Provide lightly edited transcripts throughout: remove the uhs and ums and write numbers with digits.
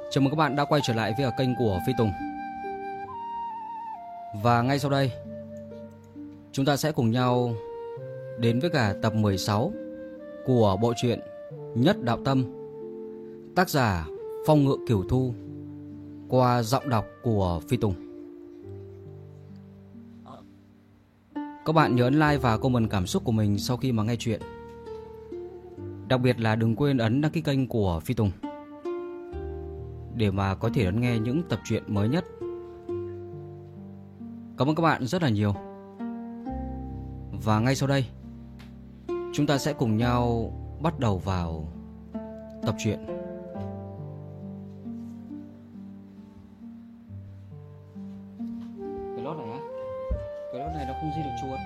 Chào mừng các bạn đã quay trở lại với kênh của Phi Tùng. Và ngay sau đây, chúng ta sẽ cùng nhau đến với cả tập 16 của bộ truyện Nhất Đạo Tâm, tác giả Phong Ngự Cửu Thu, qua giọng đọc của Phi Tùng. Các bạn nhớ ấn like và comment cảm xúc của mình sau khi mà nghe chuyện. Đặc biệt là đừng quên ấn đăng ký kênh của Phi Tùng để mà có thể đón nghe những tập truyện mới nhất. Cảm ơn các bạn rất là nhiều. Và ngay sau đây, chúng ta sẽ cùng nhau bắt đầu vào tập truyện. Cái lót này á, cái lót này nó không di được chuột.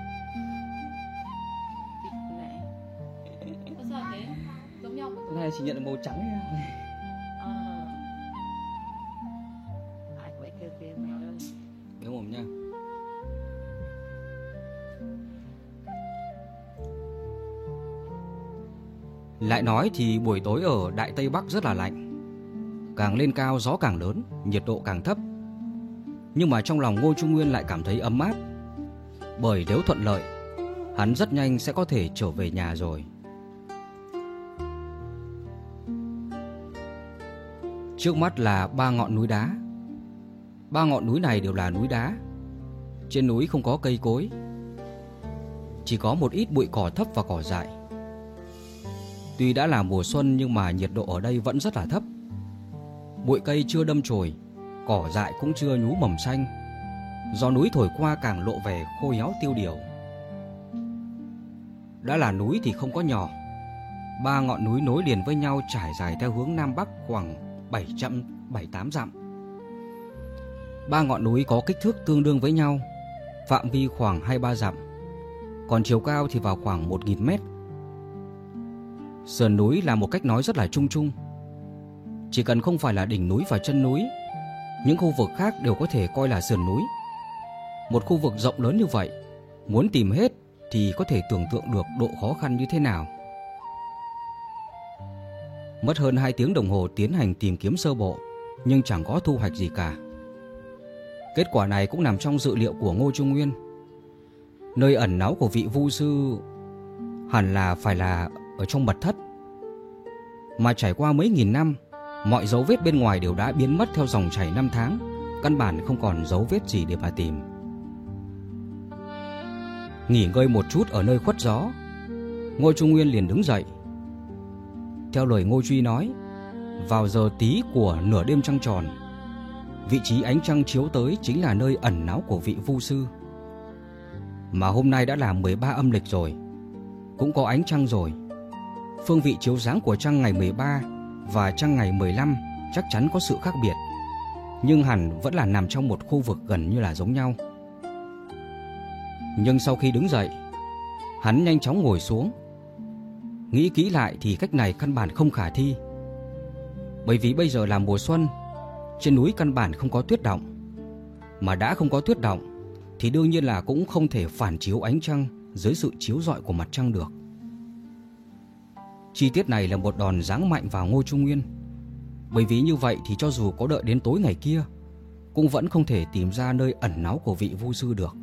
Có sao thế? Giống nhau Cái này chỉ nhận được màu trắng ấy. Ai vậy kêu mẹ ơi. Nhớ mồm nha. Lại nói thì buổi tối ở Đại Tây Bắc rất là lạnh. Càng lên cao gió càng lớn, nhiệt độ càng thấp. Nhưng mà trong lòng Ngô Trung Nguyên lại cảm thấy ấm áp. Bởi nếu thuận lợi, hắn rất nhanh sẽ có thể trở về nhà rồi. Trước mắt là 3 ngọn núi đá. 3 ngọn núi này đều là núi đá. Trên núi không có cây cối, chỉ có một ít bụi cỏ thấp và cỏ dại. Tuy đã là mùa xuân nhưng mà nhiệt độ ở đây vẫn rất là thấp. Bụi cây chưa đâm chồi, cỏ dại cũng chưa nhú mầm xanh. Gió núi thổi qua càng lộ vẻ khô héo tiêu điều. Đã là núi thì không có nhỏ. 3 ngọn núi nối liền với nhau trải dài theo hướng Nam Bắc khoảng 700-8 dặm. 3 ngọn núi có kích thước tương đương với nhau, phạm vi khoảng 2-3 dặm, còn chiều cao thì vào khoảng 1000 mét. Sườn núi là một cách nói rất là chung chung. Chỉ cần không phải là đỉnh núi và chân núi, những khu vực khác đều có thể coi là sườn núi. Một khu vực rộng lớn như vậy, muốn tìm hết thì có thể tưởng tượng được độ khó khăn như thế nào. Mất hơn 2 tiếng đồng hồ tiến hành tìm kiếm sơ bộ, nhưng chẳng có thu hoạch gì cả. Kết quả này cũng nằm trong dự liệu của Ngô Trung Nguyên. Nơi ẩn náu của vị vu sư hẳn là phải là ở trong mật thất. Mà trải qua mấy nghìn năm, mọi dấu vết bên ngoài đều đã biến mất theo dòng chảy năm tháng, căn bản không còn dấu vết gì để mà tìm. Nghỉ ngơi một chút ở nơi khuất gió, Ngô Trung Nguyên liền đứng dậy. Theo lời Ngô Truy nói, vào giờ tí của nửa đêm trăng tròn, vị trí ánh trăng chiếu tới chính là nơi ẩn náu của vị vu sư. Mà hôm nay đã là 13 âm lịch rồi, cũng có ánh trăng rồi. Phương vị chiếu sáng của trăng ngày 13 và trăng ngày 15 chắc chắn có sự khác biệt, nhưng hẳn vẫn là nằm trong một khu vực gần như là giống nhau. Nhưng sau khi đứng dậy, hắn nhanh chóng ngồi xuống. Nghĩ kỹ lại thì cách này căn bản không khả thi. Bởi vì bây giờ là mùa xuân, trên núi căn bản không có tuyết đọng. Mà đã không có tuyết đọng thì đương nhiên là cũng không thể phản chiếu ánh trăng dưới sự chiếu rọi của mặt trăng được. Chi tiết này là một đòn giáng mạnh vào Ngô Trung Nguyên. Bởi vì như vậy thì cho dù có đợi đến tối ngày kia, cũng vẫn không thể tìm ra nơi ẩn náu của vị vu sư được.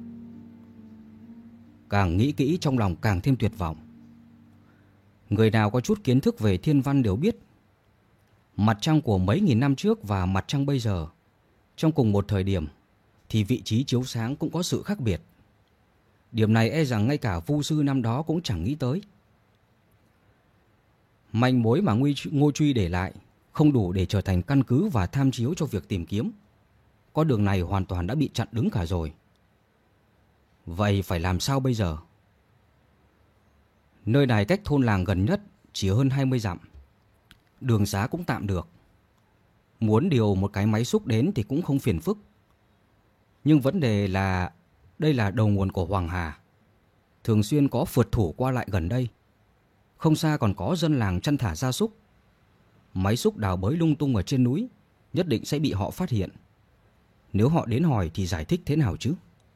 Càng nghĩ kỹ trong lòng càng thêm tuyệt vọng. Người nào có chút kiến thức về thiên văn đều biết, mặt trăng của mấy nghìn năm trước và mặt trăng bây giờ, trong cùng một thời điểm, thì vị trí chiếu sáng cũng có sự khác biệt. Điểm này e rằng ngay cả vu sư năm đó cũng chẳng nghĩ tới. Manh mối mà Ngô Truy để lại không đủ để trở thành căn cứ và tham chiếu cho việc tìm kiếm. Con đường này hoàn toàn đã bị chặn đứng cả rồi. Vậy phải làm sao bây giờ? Nơi này cách thôn làng gần nhất chỉ hơn 20 dặm. Đường xá cũng tạm được. Muốn điều một cái máy xúc đến thì cũng không phiền phức. Nhưng vấn đề là đây là đầu nguồn của Hoàng Hà. Thường xuyên có phượt thủ qua lại gần đây. Không xa còn có dân làng chăn thả gia súc. Máy xúc đào bới lung tung ở trên núi nhất định sẽ bị họ phát hiện. Nếu họ đến hỏi thì giải thích thế nào chứ?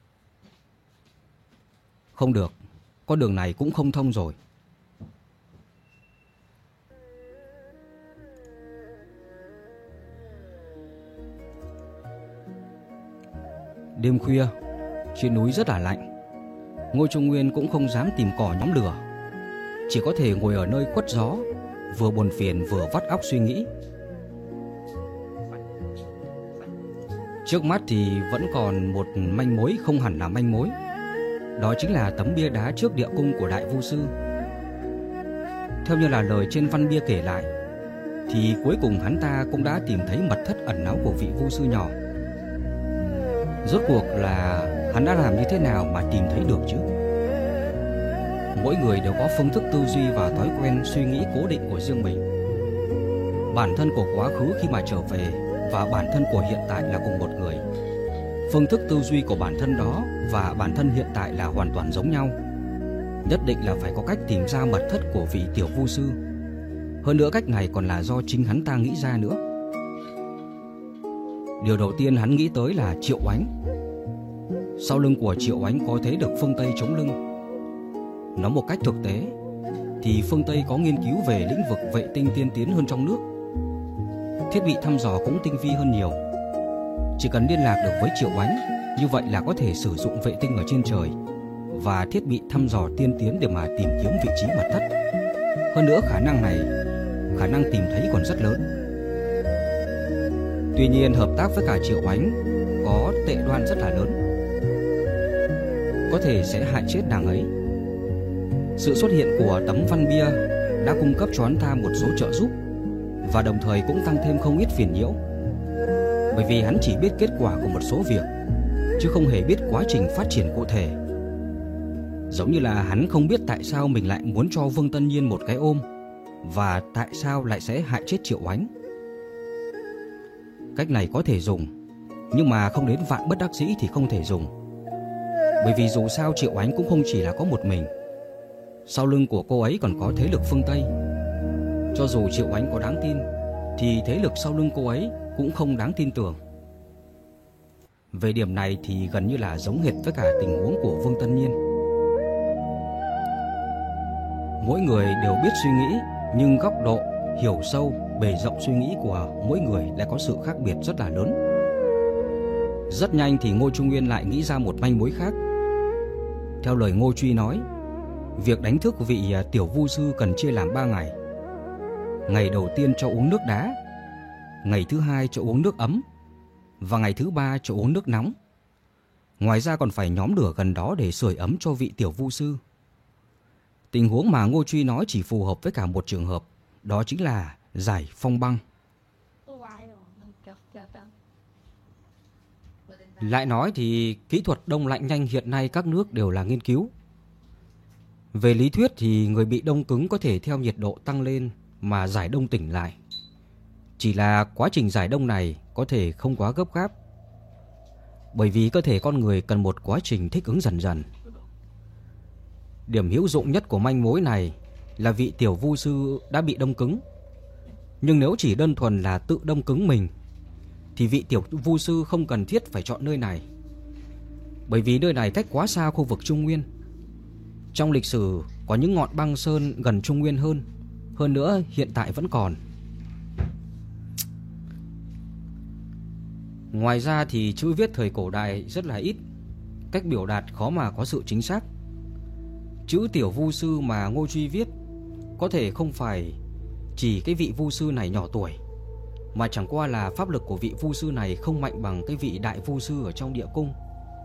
Không được, con đường này cũng không thông rồi. Đêm khuya, trên núi rất là lạnh. Ngô Trung Nguyên cũng không dám tìm cỏ nhóm lửa, chỉ có thể ngồi ở nơi khuất gió, vừa buồn phiền vừa vắt óc suy nghĩ. Trước mắt thì vẫn còn một manh mối không hẳn là manh mối. Đó chính là tấm bia đá trước địa cung của Đại Vu Sư. Theo như là lời trên văn bia kể lại, thì cuối cùng hắn ta cũng đã tìm thấy mật thất ẩn náu của vị Vu Sư nhỏ. Rốt cuộc là hắn đã làm như thế nào mà tìm thấy được chứ? Mỗi người đều có phương thức tư duy và thói quen suy nghĩ cố định của riêng mình. Bản thân của quá khứ khi mà trở về và bản thân của hiện tại là cùng một người. Phương thức tư duy của bản thân đó và bản thân hiện tại là hoàn toàn giống nhau. Nhất định là phải có cách tìm ra mật thất của vị tiểu Vu Sư. Hơn nữa cách này còn là do chính hắn ta nghĩ ra nữa. Điều đầu tiên hắn nghĩ tới là Triệu Oánh. Sau lưng của Triệu Oánh có thấy được phương Tây chống lưng. Nói một cách thực tế thì phương Tây có nghiên cứu về lĩnh vực vệ tinh tiên tiến hơn trong nước. Thiết bị thăm dò cũng tinh vi hơn nhiều. Chỉ cần liên lạc được với Triệu Oánh, như vậy là có thể sử dụng vệ tinh ở trên trời và thiết bị thăm dò tiên tiến để mà tìm kiếm vị trí mật thất. Hơn nữa khả năng này, khả năng tìm thấy còn rất lớn. Tuy nhiên hợp tác với cả Triệu Oánh có tệ đoan rất là lớn, có thể sẽ hại chết nàng ấy. Sự xuất hiện của tấm văn bia đã cung cấp cho hắn ta một số trợ giúp và đồng thời cũng tăng thêm không ít phiền nhiễu. Bởi vì hắn chỉ biết kết quả của một số việc, chứ không hề biết quá trình phát triển cụ thể. Giống như là hắn không biết tại sao mình lại muốn cho Vương Tân Nhiên một cái ôm, và tại sao lại sẽ hại chết Triệu Oánh. Cách này có thể dùng, nhưng mà không đến vạn bất đắc dĩ thì không thể dùng. Bởi vì dù sao Triệu Oánh cũng không chỉ là có một mình. Sau lưng của cô ấy còn có thế lực phương Tây. Cho dù Triệu Oánh có đáng tin, thì thế lực sau lưng cô ấy cũng không đáng tin tưởng. Về điểm này thì gần như là giống hệt với cả tình huống của Vương Tân Nhiên. Mỗi người đều biết suy nghĩ, nhưng góc độ, hiểu sâu, bề rộng suy nghĩ của mỗi người lại có sự khác biệt rất là lớn. Rất nhanh thì Ngô Trung Nguyên lại nghĩ ra một manh mối khác. Theo lời Ngô Truy nói, việc đánh thức vị tiểu Vu Sư cần chia làm 3 ngày. Ngày đầu tiên cho uống nước đá, ngày thứ hai cho uống nước ấm, và ngày thứ 3 cho uống nước nóng. Ngoài ra còn phải nhóm lửa gần đó để sưởi ấm cho vị tiểu Vu Sư. Tình huống mà Ngô Truy nói chỉ phù hợp với cả một trường hợp, đó chính là giải phong băng. Lại nói thì kỹ thuật đông lạnh nhanh hiện nay các nước đều là nghiên cứu. Về lý thuyết thì người bị đông cứng có thể theo nhiệt độ tăng lên mà giải đông tỉnh lại. Chỉ là quá trình giải đông này có thể không quá gấp gáp, bởi vì cơ thể con người cần một quá trình thích ứng dần dần. Điểm hữu dụng nhất của manh mối này là vị tiểu Vu Sư đã bị đông cứng. Nhưng nếu chỉ đơn thuần là tự đông cứng mình thì vị tiểu Vu Sư không cần thiết phải chọn nơi này, bởi vì nơi này cách quá xa khu vực Trung Nguyên. Trong lịch sử có những ngọn băng sơn gần Trung Nguyên hơn nữa hiện tại vẫn còn. Ngoài ra thì chữ viết thời cổ đại rất là ít, cách biểu đạt khó mà có sự chính xác. Chữ tiểu Vu Sư mà Ngô Truy viết có thể không phải chỉ cái vị Vu Sư này nhỏ tuổi, mà chẳng qua là pháp lực của vị Vu Sư này không mạnh bằng cái vị đại Vu Sư ở trong địa cung.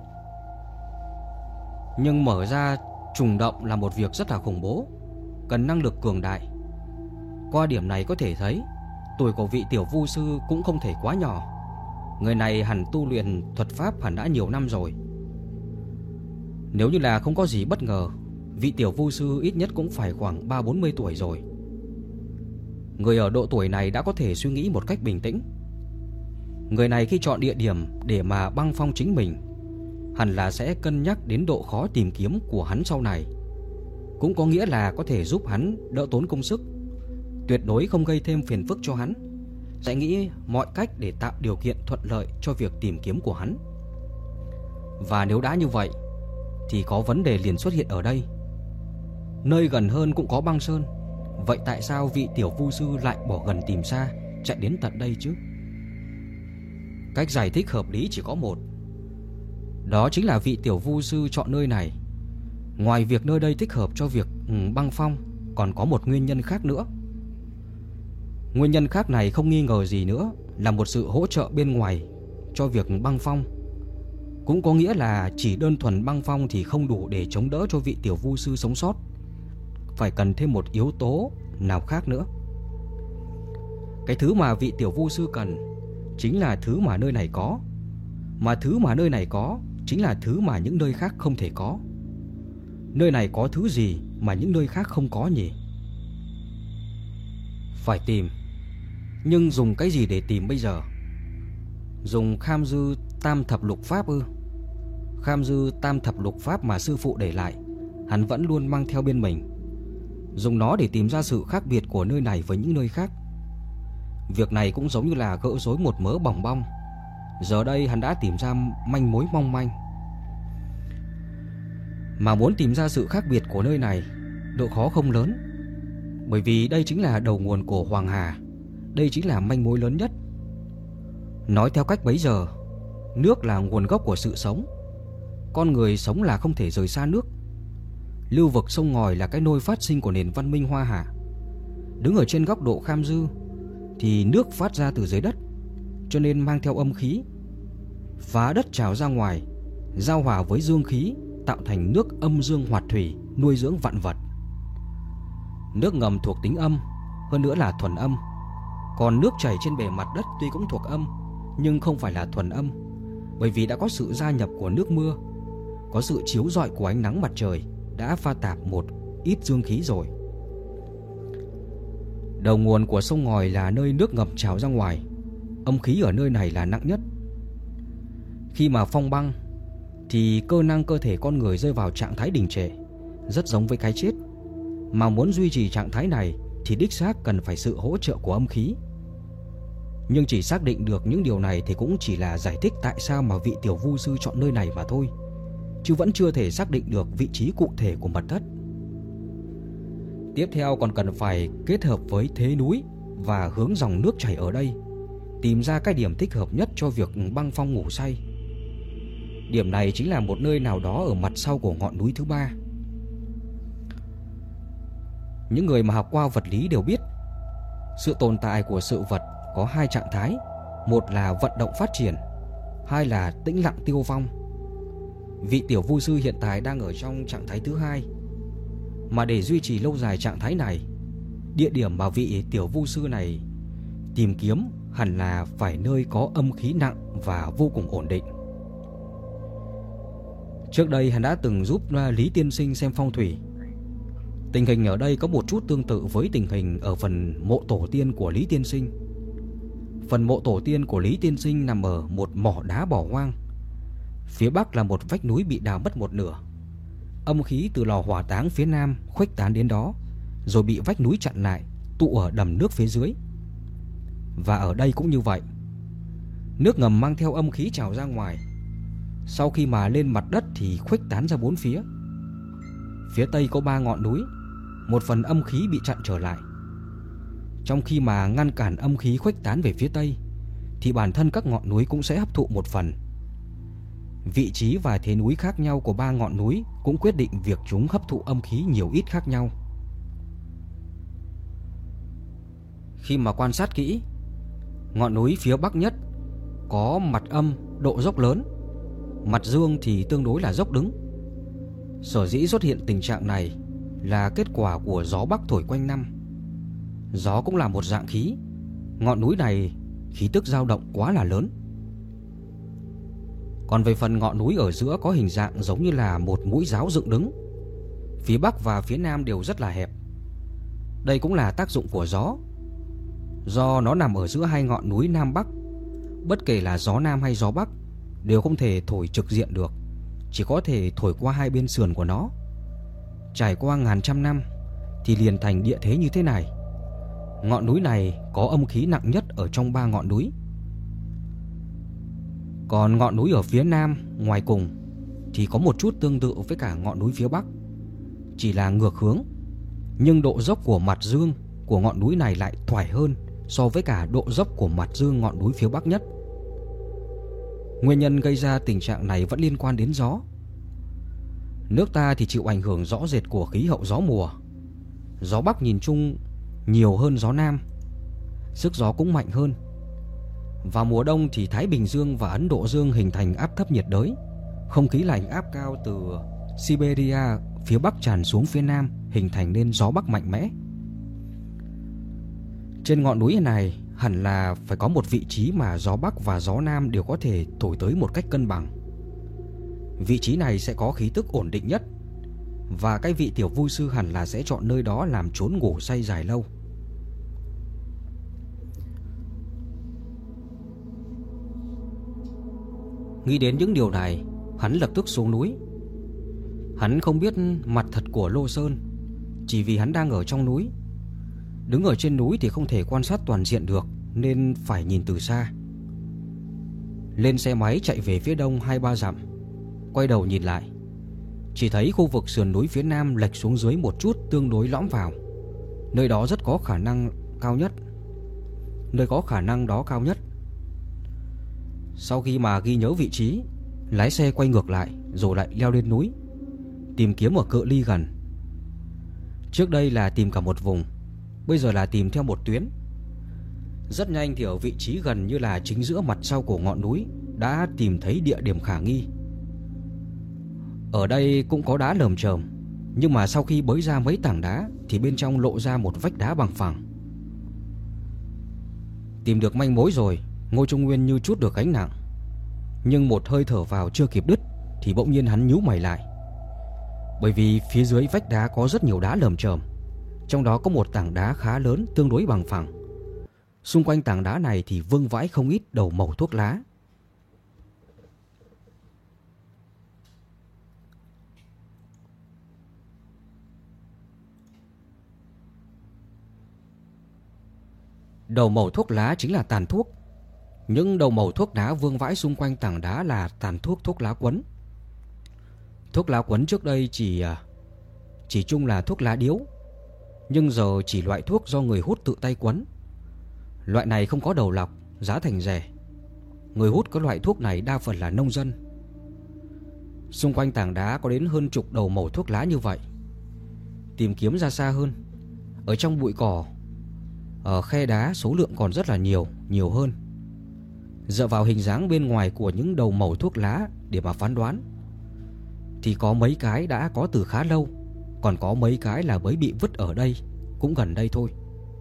Nhưng mở ra trùng động là một việc rất là khủng bố, cần năng lực cường đại. Qua điểm này có thể thấy tuổi của vị tiểu Vu Sư cũng không thể quá nhỏ. Người này hẳn tu luyện thuật pháp hẳn đã nhiều năm rồi. Nếu như là không có gì bất ngờ, vị tiểu Vu Sư ít nhất cũng phải khoảng 30-40 tuổi rồi. Người ở độ tuổi này đã có thể suy nghĩ một cách bình tĩnh. Người này khi chọn địa điểm để mà băng phong chính mình, hẳn là sẽ cân nhắc đến độ khó tìm kiếm của hắn sau này. Cũng có nghĩa là có thể giúp hắn đỡ tốn công sức, tuyệt đối không gây thêm phiền phức cho hắn, sẽ nghĩ mọi cách để tạo điều kiện thuận lợi cho việc tìm kiếm của hắn. Và nếu đã như vậy thì có vấn đề liền xuất hiện ở đây. Nơi gần hơn cũng có băng sơn, vậy tại sao vị tiểu Vu Sư lại bỏ gần tìm xa, chạy đến tận đây chứ? Cách giải thích hợp lý chỉ có một. Đó chính là vị tiểu vu sư chọn nơi này. Ngoài việc nơi đây thích hợp cho việc băng phong, còn có một nguyên nhân khác nữa. Nguyên nhân khác này không nghi ngờ gì nữa là một sự hỗ trợ bên ngoài cho việc băng phong. Cũng có nghĩa là chỉ đơn thuần băng phong thì không đủ để chống đỡ cho vị tiểu vu sư sống sót, phải cần thêm một yếu tố nào khác nữa. Cái thứ mà vị tiểu vu sư cần chính là thứ mà nơi này có, mà thứ mà nơi này có chính là thứ mà những nơi khác không thể có. Nơi này có thứ gì mà những nơi khác không có nhỉ? Phải tìm. Nhưng dùng cái gì để tìm bây giờ? Dùng kham dư tam thập lục pháp ư? Kham dư tam thập lục pháp mà sư phụ để lại, hắn vẫn luôn mang theo bên mình. Dùng nó để tìm ra sự khác biệt của nơi này với những nơi khác. Việc này cũng giống như là gỡ rối một mớ bòng bong. Giờ đây hắn đã tìm ra manh mối mong manh. Mà muốn tìm ra sự khác biệt của nơi này, độ khó không lớn, bởi vì đây chính là đầu nguồn của Hoàng Hà. Đây chính là manh mối lớn nhất. Nói theo cách bấy giờ, nước là nguồn gốc của sự sống. Con người sống là không thể rời xa nước. Lưu vực sông ngòi là cái nôi phát sinh của nền văn minh Hoa Hà. Đứng ở trên góc độ kham dư thì nước phát ra từ dưới đất, cho nên mang theo âm khí. Phá đất trào ra ngoài, giao hòa với dương khí, tạo thành nước âm dương hoạt thủy, nuôi dưỡng vạn vật. Nước ngầm thuộc tính âm, hơn nữa là thuần âm. Còn nước chảy trên bề mặt đất tuy cũng thuộc âm, nhưng không phải là thuần âm, bởi vì đã có sự gia nhập của nước mưa, có sự chiếu rọi của ánh nắng mặt trời, đã pha tạp một ít dương khí rồi. Đầu nguồn của sông ngòi là nơi nước ngầm trào ra ngoài. Âm khí ở nơi này là nặng nhất. Khi mà phong băng thì cơ năng cơ thể con người rơi vào trạng thái đình trệ, rất giống với cái chết. Mà muốn duy trì trạng thái này thì đích xác cần phải sự hỗ trợ của âm khí. Nhưng chỉ xác định được những điều này thì cũng chỉ là giải thích tại sao mà vị tiểu vu sư chọn nơi này mà thôi, chứ vẫn chưa thể xác định được vị trí cụ thể của mật thất. Tiếp theo còn cần phải kết hợp với thế núi và hướng dòng nước chảy ở đây, tìm ra cái điểm thích hợp nhất cho việc băng phong ngủ say. Điểm này chính là một nơi nào đó ở mặt sau của ngọn núi thứ ba. Những người mà học qua vật lý đều biết, sự tồn tại của sự vật có hai trạng thái. Một là vận động phát triển, hai là tĩnh lặng tiêu vong. Vị tiểu vu sư hiện tại đang ở trong trạng thái thứ hai. Mà để duy trì lâu dài trạng thái này, địa điểm mà vị tiểu vu sư này tìm kiếm hẳn là phải nơi có âm khí nặng và vô cùng ổn định. Trước đây hắn đã từng giúp Lý Tiên Sinh xem phong thủy. Tình hình ở đây có một chút tương tự với tình hình ở phần mộ tổ tiên của Lý Tiên Sinh. Phần mộ tổ tiên của Lý Tiên Sinh nằm ở một mỏ đá bỏ hoang. Phía bắc là một vách núi bị đào mất một nửa. Âm khí từ lò hỏa táng phía nam khuếch tán đến đó, rồi bị vách núi chặn lại, tụ ở đầm nước phía dưới. Và ở đây cũng như vậy. Nước ngầm mang theo âm khí trào ra ngoài. Sau khi mà lên mặt đất thì khuếch tán ra bốn phía. Phía tây có 3 ngọn núi, một phần âm khí bị chặn trở lại. Trong khi mà ngăn cản âm khí khuếch tán về phía tây, thì bản thân các ngọn núi cũng sẽ hấp thụ một phần. Vị trí và thế núi khác nhau của 3 ngọn núi cũng quyết định việc chúng hấp thụ âm khí nhiều ít khác nhau. Khi mà quan sát kỹ, ngọn núi phía bắc nhất có mặt âm, độ dốc lớn, mặt dương thì tương đối là dốc đứng. Sở dĩ xuất hiện tình trạng này là kết quả của gió bắc thổi quanh năm. Gió cũng là một dạng khí. Ngọn núi này khí tức dao động quá là lớn. Còn về phần ngọn núi ở giữa có hình dạng giống như là một mũi giáo dựng đứng. Phía bắc và phía nam đều rất là hẹp. Đây cũng là tác dụng của gió. Do nó nằm ở giữa hai ngọn núi nam bắc, bất kể là gió nam hay gió bắc đều không thể thổi trực diện được, chỉ có thể thổi qua hai bên sườn của nó. Trải qua ngàn trăm năm thì liền thành địa thế như thế này. Ngọn núi này có âm khí nặng nhất ở trong 3 ngọn núi. Còn ngọn núi ở phía nam ngoài cùng thì có một chút tương tự với cả ngọn núi phía bắc, chỉ là ngược hướng. Nhưng độ dốc của mặt dương của ngọn núi này lại thoải hơn so với cả độ dốc của mặt dương ngọn núi phía bắc nhất. Nguyên nhân gây ra tình trạng này vẫn liên quan đến gió. Nước ta thì chịu ảnh hưởng rõ rệt của khí hậu gió mùa. Gió Bắc nhìn chung nhiều hơn gió Nam, sức gió cũng mạnh hơn. Vào mùa đông thì Thái Bình Dương và Ấn Độ Dương hình thành áp thấp nhiệt đới. Không khí lạnh áp cao từ Siberia phía Bắc tràn xuống phía Nam, hình thành nên gió Bắc mạnh mẽ. Trên ngọn núi này hẳn là phải có một vị trí mà gió Bắc và gió Nam đều có thể thổi tới một cách cân bằng. Vị trí này sẽ có khí tức ổn định nhất, và cái vị tiểu vui sư hẳn là sẽ chọn nơi đó làm chốn ngủ say dài lâu. Nghĩ đến những điều này, hắn lập tức xuống núi. Hắn không biết mặt thật của Lô Sơn, chỉ vì hắn đang ở trong núi. Đứng ở trên núi thì không thể quan sát toàn diện được, nên phải nhìn từ xa. Lên xe máy chạy về phía đông 2-3 dặm, quay đầu nhìn lại, chỉ thấy khu vực sườn núi phía nam lệch xuống dưới một chút, tương đối lõm vào. Nơi đó rất có khả năng cao nhất. Sau khi mà ghi nhớ vị trí, lái xe quay ngược lại rồi lại leo lên núi, tìm kiếm ở cự ly gần. Trước đây là tìm cả một vùng, bây giờ là tìm theo một tuyến. Rất nhanh thì ở vị trí gần như là chính giữa mặt sau của ngọn núi đã tìm thấy địa điểm khả nghi. Ở đây cũng có đá lởm chởm, nhưng mà sau khi bới ra mấy tảng đá thì bên trong lộ ra một vách đá bằng phẳng. Tìm được manh mối rồi, Ngô Trung Nguyên như trút được gánh nặng. Nhưng một hơi thở vào chưa kịp đứt thì bỗng nhiên hắn nhíu mày lại. Bởi vì phía dưới vách đá có rất nhiều đá lởm chởm, trong đó có một tảng đá khá lớn tương đối bằng phẳng. Xung quanh tảng đá này thì vương vãi không ít đầu mẩu thuốc lá. Đầu mẩu thuốc lá chính là tàn thuốc. Những đầu mẩu thuốc lá vương vãi xung quanh tảng đá là tàn thuốc thuốc lá quấn. Thuốc lá quấn trước đây chỉ chung là thuốc lá điếu, nhưng giờ chỉ loại thuốc do người hút tự tay quấn. Loại này không có đầu lọc, giá thành rẻ. Người hút các loại thuốc này đa phần là nông dân. Xung quanh tảng đá có đến hơn chục đầu mẩu thuốc lá như vậy. Tìm kiếm ra xa hơn, ở trong bụi cỏ, ở khe đá số lượng còn rất là nhiều hơn. Dựa vào hình dáng bên ngoài của những đầu mẩu thuốc lá để mà phán đoán, thì có mấy cái đã có từ khá lâu, còn có mấy cái là mới bị vứt ở đây, cũng gần đây thôi.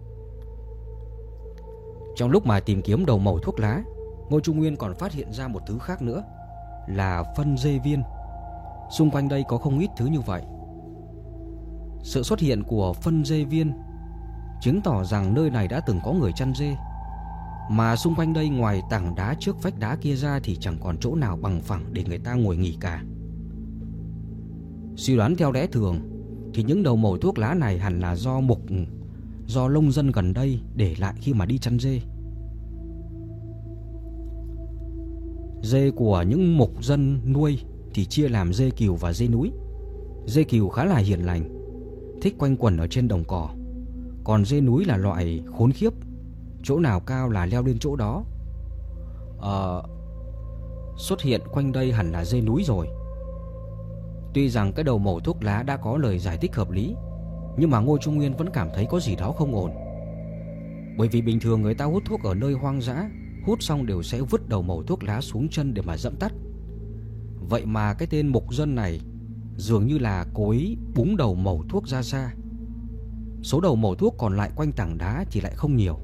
Trong lúc mà tìm kiếm đầu mẩu thuốc lá, Ngô Trung Nguyên còn phát hiện ra một thứ khác nữa, là phân dê viên. Xung quanh đây có không ít thứ như vậy. Sự xuất hiện của phân dê viên chứng tỏ rằng nơi này đã từng có người chăn dê. Mà xung quanh đây ngoài tảng đá trước vách đá kia ra thì chẳng còn chỗ nào bằng phẳng để người ta ngồi nghỉ cả. Suy đoán theo lẽ thường thì những đầu mẩu thuốc lá này hẳn là do nông dân gần đây để lại khi mà đi chăn dê. Dê của những mục dân nuôi thì chia làm dê cừu và dê núi. Dê cừu khá là hiền lành, thích quanh quẩn ở trên đồng cỏ. Còn dê núi là loại khốn khiếp, chỗ nào cao là leo lên chỗ đó. Xuất hiện quanh đây hẳn là dê núi rồi. Tuy rằng cái đầu mẩu thuốc lá đã có lời giải thích hợp lý, nhưng mà Ngô Trung Nguyên vẫn cảm thấy có gì đó không ổn. Bởi vì bình thường người ta hút thuốc ở nơi hoang dã, hút xong đều sẽ vứt đầu mẩu thuốc lá xuống chân để mà dẫm tắt. Vậy mà cái tên mục dân này dường như là cố ý búng đầu mẩu thuốc ra xa. Số đầu mẩu thuốc còn lại quanh tảng đá thì lại không nhiều.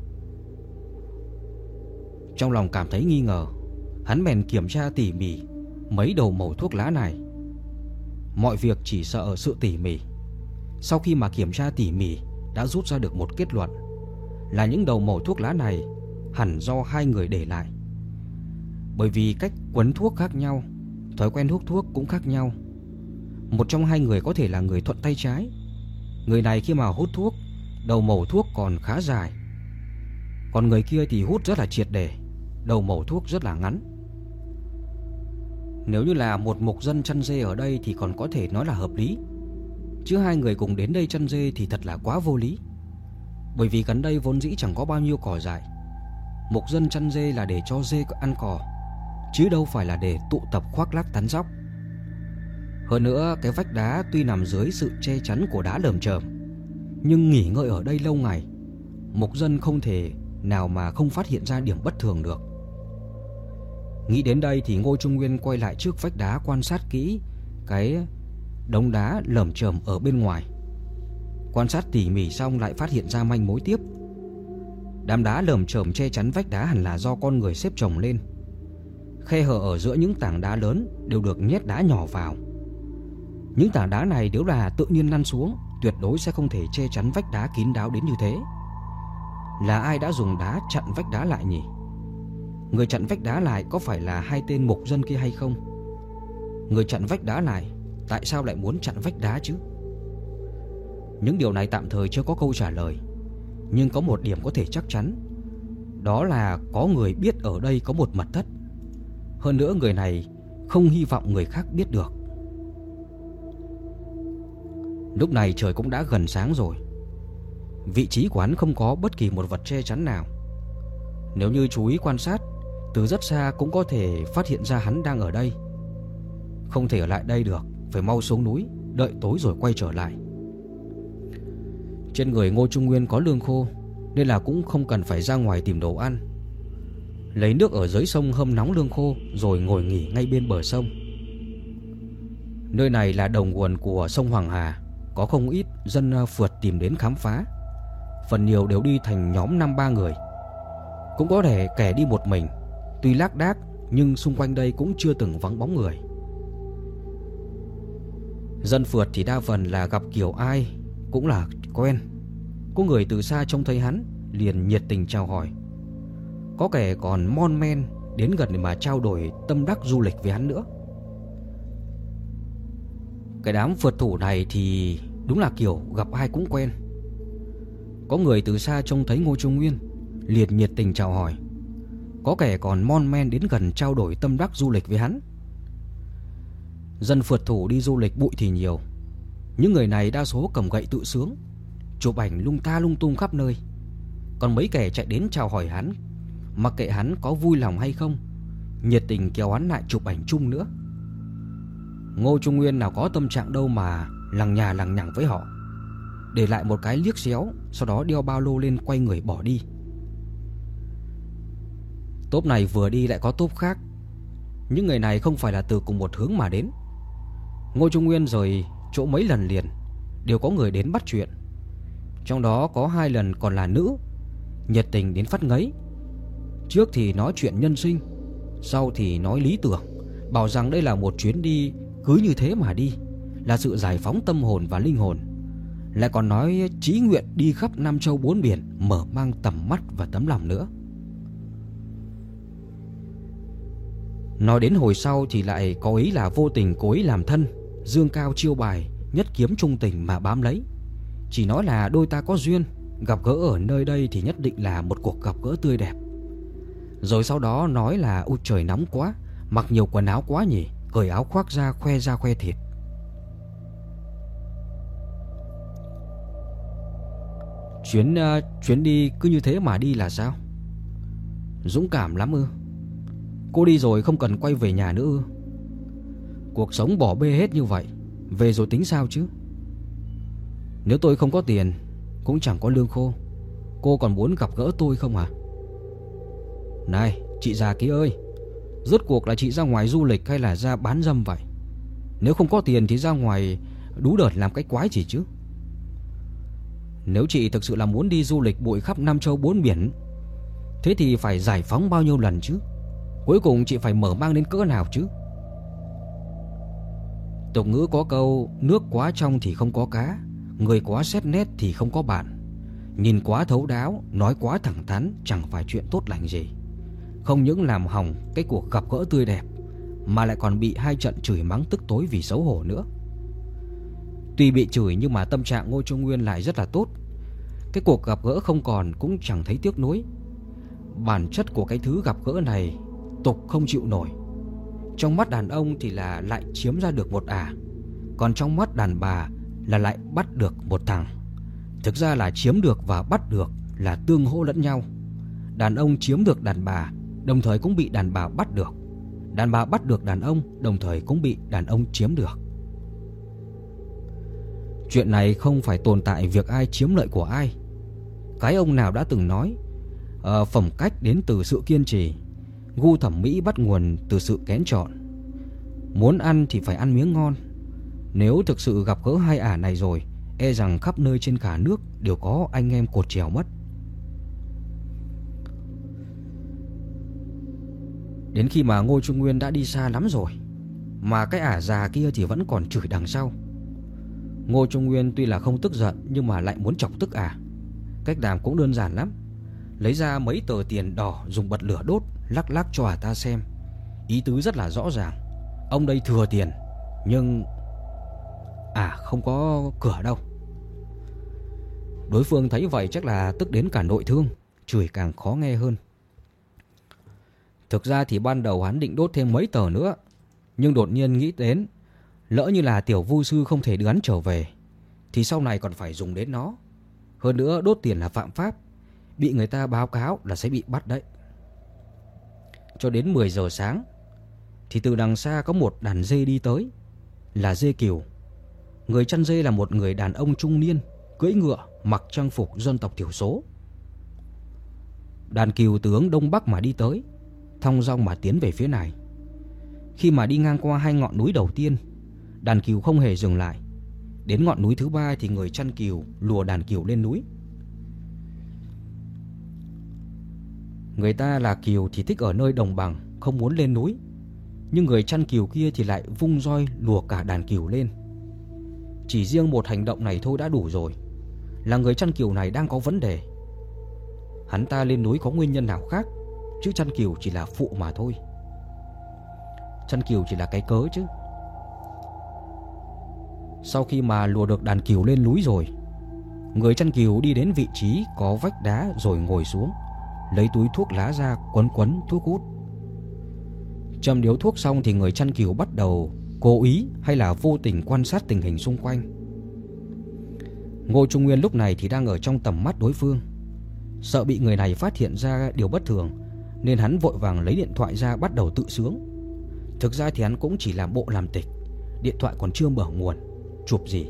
Trong lòng cảm thấy nghi ngờ, hắn bèn kiểm tra tỉ mỉ mấy đầu mẩu thuốc lá này. Mọi việc chỉ sợ ở sự tỉ mỉ. Sau khi mà kiểm tra tỉ mỉ, đã rút ra được một kết luận là những đầu mẩu thuốc lá này hẳn do hai người để lại. Bởi vì cách quấn thuốc khác nhau, thói quen hút thuốc cũng khác nhau. Một trong hai người có thể là người thuận tay trái. Người này khi mà hút thuốc, đầu mẩu thuốc còn khá dài. Còn người kia thì hút rất là triệt để, đầu mẩu thuốc rất là ngắn. Nếu như là một mục dân chăn dê ở đây thì còn có thể nói là hợp lý, chứ hai người cùng đến đây chăn dê thì thật là quá vô lý. Bởi vì gần đây vốn dĩ chẳng có bao nhiêu cỏ dại. Mục dân chăn dê là để cho dê ăn cỏ, chứ đâu phải là để tụ tập khoác lác tán dóc. Hơn nữa, cái vách đá tuy nằm dưới sự che chắn của đá lởm chởm, nhưng nghỉ ngơi ở đây lâu ngày, mục dân không thể nào mà không phát hiện ra điểm bất thường được. Nghĩ đến đây thì Ngô Trung Nguyên quay lại trước vách đá quan sát kỹ cái đống đá lởm chởm ở bên ngoài. Quan sát tỉ mỉ xong lại phát hiện ra manh mối tiếp. Đám đá lởm chởm che chắn vách đá hẳn là do con người xếp chồng lên. Khe hở ở giữa những tảng đá lớn đều được nhét đá nhỏ vào. Những tảng đá này nếu là tự nhiên lăn xuống, tuyệt đối sẽ không thể che chắn vách đá kín đáo đến như thế. Là ai đã dùng đá chặn vách đá lại nhỉ? Người chặn vách đá lại có phải là hai tên mục dân kia hay không? Người chặn vách đá lại tại sao lại muốn chặn vách đá chứ? Những điều này tạm thời chưa có câu trả lời, nhưng có một điểm có thể chắc chắn, đó là có người biết ở đây có một mật thất. Hơn nữa người này không hy vọng người khác biết được. Lúc này trời cũng đã gần sáng rồi. Vị trí của hắn không có bất kỳ một vật che chắn nào. Nếu như chú ý quan sát, từ rất xa cũng có thể phát hiện ra hắn đang ở đây. Không thể ở lại đây được, phải mau xuống núi, đợi tối rồi quay trở lại. Trên người Ngô Trung Nguyên có lương khô, nên là cũng không cần phải ra ngoài tìm đồ ăn. Lấy nước ở dưới sông hâm nóng lương khô, rồi ngồi nghỉ ngay bên bờ sông. Nơi này là đầu nguồn của sông Hoàng Hà, có không ít dân phượt tìm đến khám phá. Phần nhiều đều đi thành nhóm 5-3 người, cũng có thể kẻ đi một mình. Tuy lác đác nhưng xung quanh đây cũng chưa từng vắng bóng người. Dân phượt thì đa phần là gặp kiểu ai cũng là quen. Có người từ xa trông thấy hắn liền nhiệt tình chào hỏi. Có kẻ còn mon men đến gần để mà trao đổi tâm đắc du lịch với hắn nữa. Cái đám phượt thủ này thì đúng là kiểu gặp ai cũng quen. Có người từ xa trông thấy Ngô Trung Nguyên liền nhiệt tình chào hỏi. Có kẻ còn mon men đến gần trao đổi tâm đắc du lịch với hắn. Dân phượt thủ đi du lịch bụi thì nhiều. Những người này đa số cầm gậy tự sướng, chụp ảnh lung ta lung tung khắp nơi. Còn mấy kẻ chạy đến chào hỏi hắn, mặc kệ hắn có vui lòng hay không, nhiệt tình kéo hắn lại chụp ảnh chung nữa. Ngô Trung Nguyên nào có tâm trạng đâu mà lằng nhà lằng nhằng với họ, để lại một cái liếc xéo, sau đó đeo ba lô lên quay người bỏ đi. Tốp này vừa đi lại có tốp khác. Những người này không phải là từ cùng một hướng mà đến. Ngô Trung Nguyên rời chỗ mấy lần liền đều có người đến bắt chuyện. Trong đó có 2 lần còn là nữ, nhiệt tình đến phát ngấy. Trước thì nói chuyện nhân sinh, sau thì nói lý tưởng, bảo rằng đây là một chuyến đi cứ như thế mà đi, là sự giải phóng tâm hồn và linh hồn. Lại còn nói chí nguyện đi khắp 5 châu 4 biển, mở mang tầm mắt và tấm lòng nữa. Nói đến hồi sau thì lại có ý là vô tình cố ý làm thân, dương cao chiêu bài, nhất kiếm trung tình mà bám lấy. Chỉ nói là đôi ta có duyên, gặp gỡ ở nơi đây thì nhất định là một cuộc gặp gỡ tươi đẹp. Rồi sau đó nói là ôi trời nóng quá, mặc nhiều quần áo quá nhỉ, cởi áo khoác ra khoe thịt. Chuyến đi cứ như thế mà đi là sao? Dũng cảm lắm ư? Cô đi rồi không cần quay về nhà nữa ư? Cuộc sống bỏ bê hết như vậy, về rồi tính sao chứ? Nếu tôi không có tiền, cũng chẳng có lương khô, cô còn muốn gặp gỡ tôi không à? Này chị già kia ơi, rốt cuộc là chị ra ngoài du lịch hay là ra bán dâm vậy? Nếu không có tiền thì ra ngoài đú đợt làm cái quái gì chứ? Nếu chị thực sự là muốn đi du lịch bụi khắp 5 châu 4 biển, thế thì phải giải phóng bao nhiêu lần chứ? Cuối cùng chị phải mở mang đến cỡ nào chứ? Tục ngữ có câu nước quá trong thì không có cá, người quá xét nét thì không có bạn. Nhìn quá thấu đáo, nói quá thẳng thắn chẳng phải chuyện tốt lành gì. Không những làm hỏng cái cuộc gặp gỡ tươi đẹp, mà lại còn bị 2 trận chửi mắng tức tối vì xấu hổ nữa. Tuy bị chửi nhưng mà tâm trạng Ngô Trung Nguyên lại rất là tốt. Cái cuộc gặp gỡ không còn cũng chẳng thấy tiếc nuối. Bản chất của cái thứ gặp gỡ này tục không chịu nổi. Trong mắt đàn ông thì là lại chiếm ra được một ả, còn trong mắt đàn bà là lại bắt được một thằng. Thực ra là chiếm được và bắt được là tương hỗ lẫn nhau. Đàn ông chiếm được đàn bà, đồng thời cũng bị đàn bà bắt được. Đàn bà bắt được đàn ông, đồng thời cũng bị đàn ông chiếm được. Chuyện này không phải tồn tại việc ai chiếm lợi của ai. Cái ông nào đã từng nói, phẩm cách đến từ sự kiên trì, gu thẩm mỹ bắt nguồn từ sự kén chọn. Muốn ăn thì phải ăn miếng ngon. Nếu thực sự gặp gỡ hai ả này rồi, e rằng khắp nơi trên cả nước đều có anh em cột chèo mất. Đến khi mà Ngô Trung Nguyên đã đi xa lắm rồi, mà cái ả già kia thì vẫn còn chửi đằng sau. Ngô Trung Nguyên tuy là không tức giận, nhưng mà lại muốn chọc tức ả. Cách làm cũng đơn giản lắm. Lấy ra mấy tờ tiền đỏ, dùng bật lửa đốt, lắc lắc cho ả ta xem. Ý tứ rất là rõ ràng. Ông đây thừa tiền, nhưng không có cửa đâu. Đối phương thấy vậy chắc là tức đến cả nội thương, chửi càng khó nghe hơn. Thực ra thì ban đầu hắn định đốt thêm mấy tờ nữa, nhưng đột nhiên nghĩ đến, lỡ như là tiểu vu sư không thể đưa hắn trở về, thì sau này còn phải dùng đến nó. Hơn nữa đốt tiền là phạm pháp, bị người ta báo cáo là sẽ bị bắt đấy. Cho đến 10 giờ sáng thì từ đằng xa có một đàn dê đi tới, là dê cừu. Người chăn dê là một người đàn ông trung niên, cưỡi ngựa, mặc trang phục dân tộc thiểu số. Đàn cừu từ hướng đông bắc mà đi tới, thong dong mà tiến về phía này. Khi mà đi ngang qua hai ngọn núi đầu tiên, đàn cừu không hề dừng lại. Đến ngọn núi thứ ba thì người chăn cừu lùa đàn cừu lên núi. Người ta là cừu thì thích ở nơi đồng bằng, không muốn lên núi. Nhưng người chăn cừu kia thì lại vung roi lùa cả đàn cừu lên. Chỉ riêng một hành động này thôi đã đủ rồi, là người chăn cừu này đang có vấn đề. Hắn ta lên núi có nguyên nhân nào khác, chứ chăn cừu chỉ là phụ mà thôi. Chăn cừu chỉ là cái cớ chứ. Sau khi mà lùa được đàn cừu lên núi rồi, người chăn cừu đi đến vị trí có vách đá rồi ngồi xuống, lấy túi thuốc lá ra quấn quấn thuốc hút. Châm điếu thuốc xong thì người chăn cừu bắt đầu cố ý hay là vô tình quan sát tình hình xung quanh. Ngô Trung Nguyên lúc này thì đang ở trong tầm mắt đối phương. Sợ bị người này phát hiện ra điều bất thường, nên hắn vội vàng lấy điện thoại ra bắt đầu tự sướng. Thực ra thì hắn cũng chỉ làm bộ làm tịch, điện thoại còn chưa mở nguồn, chụp gì.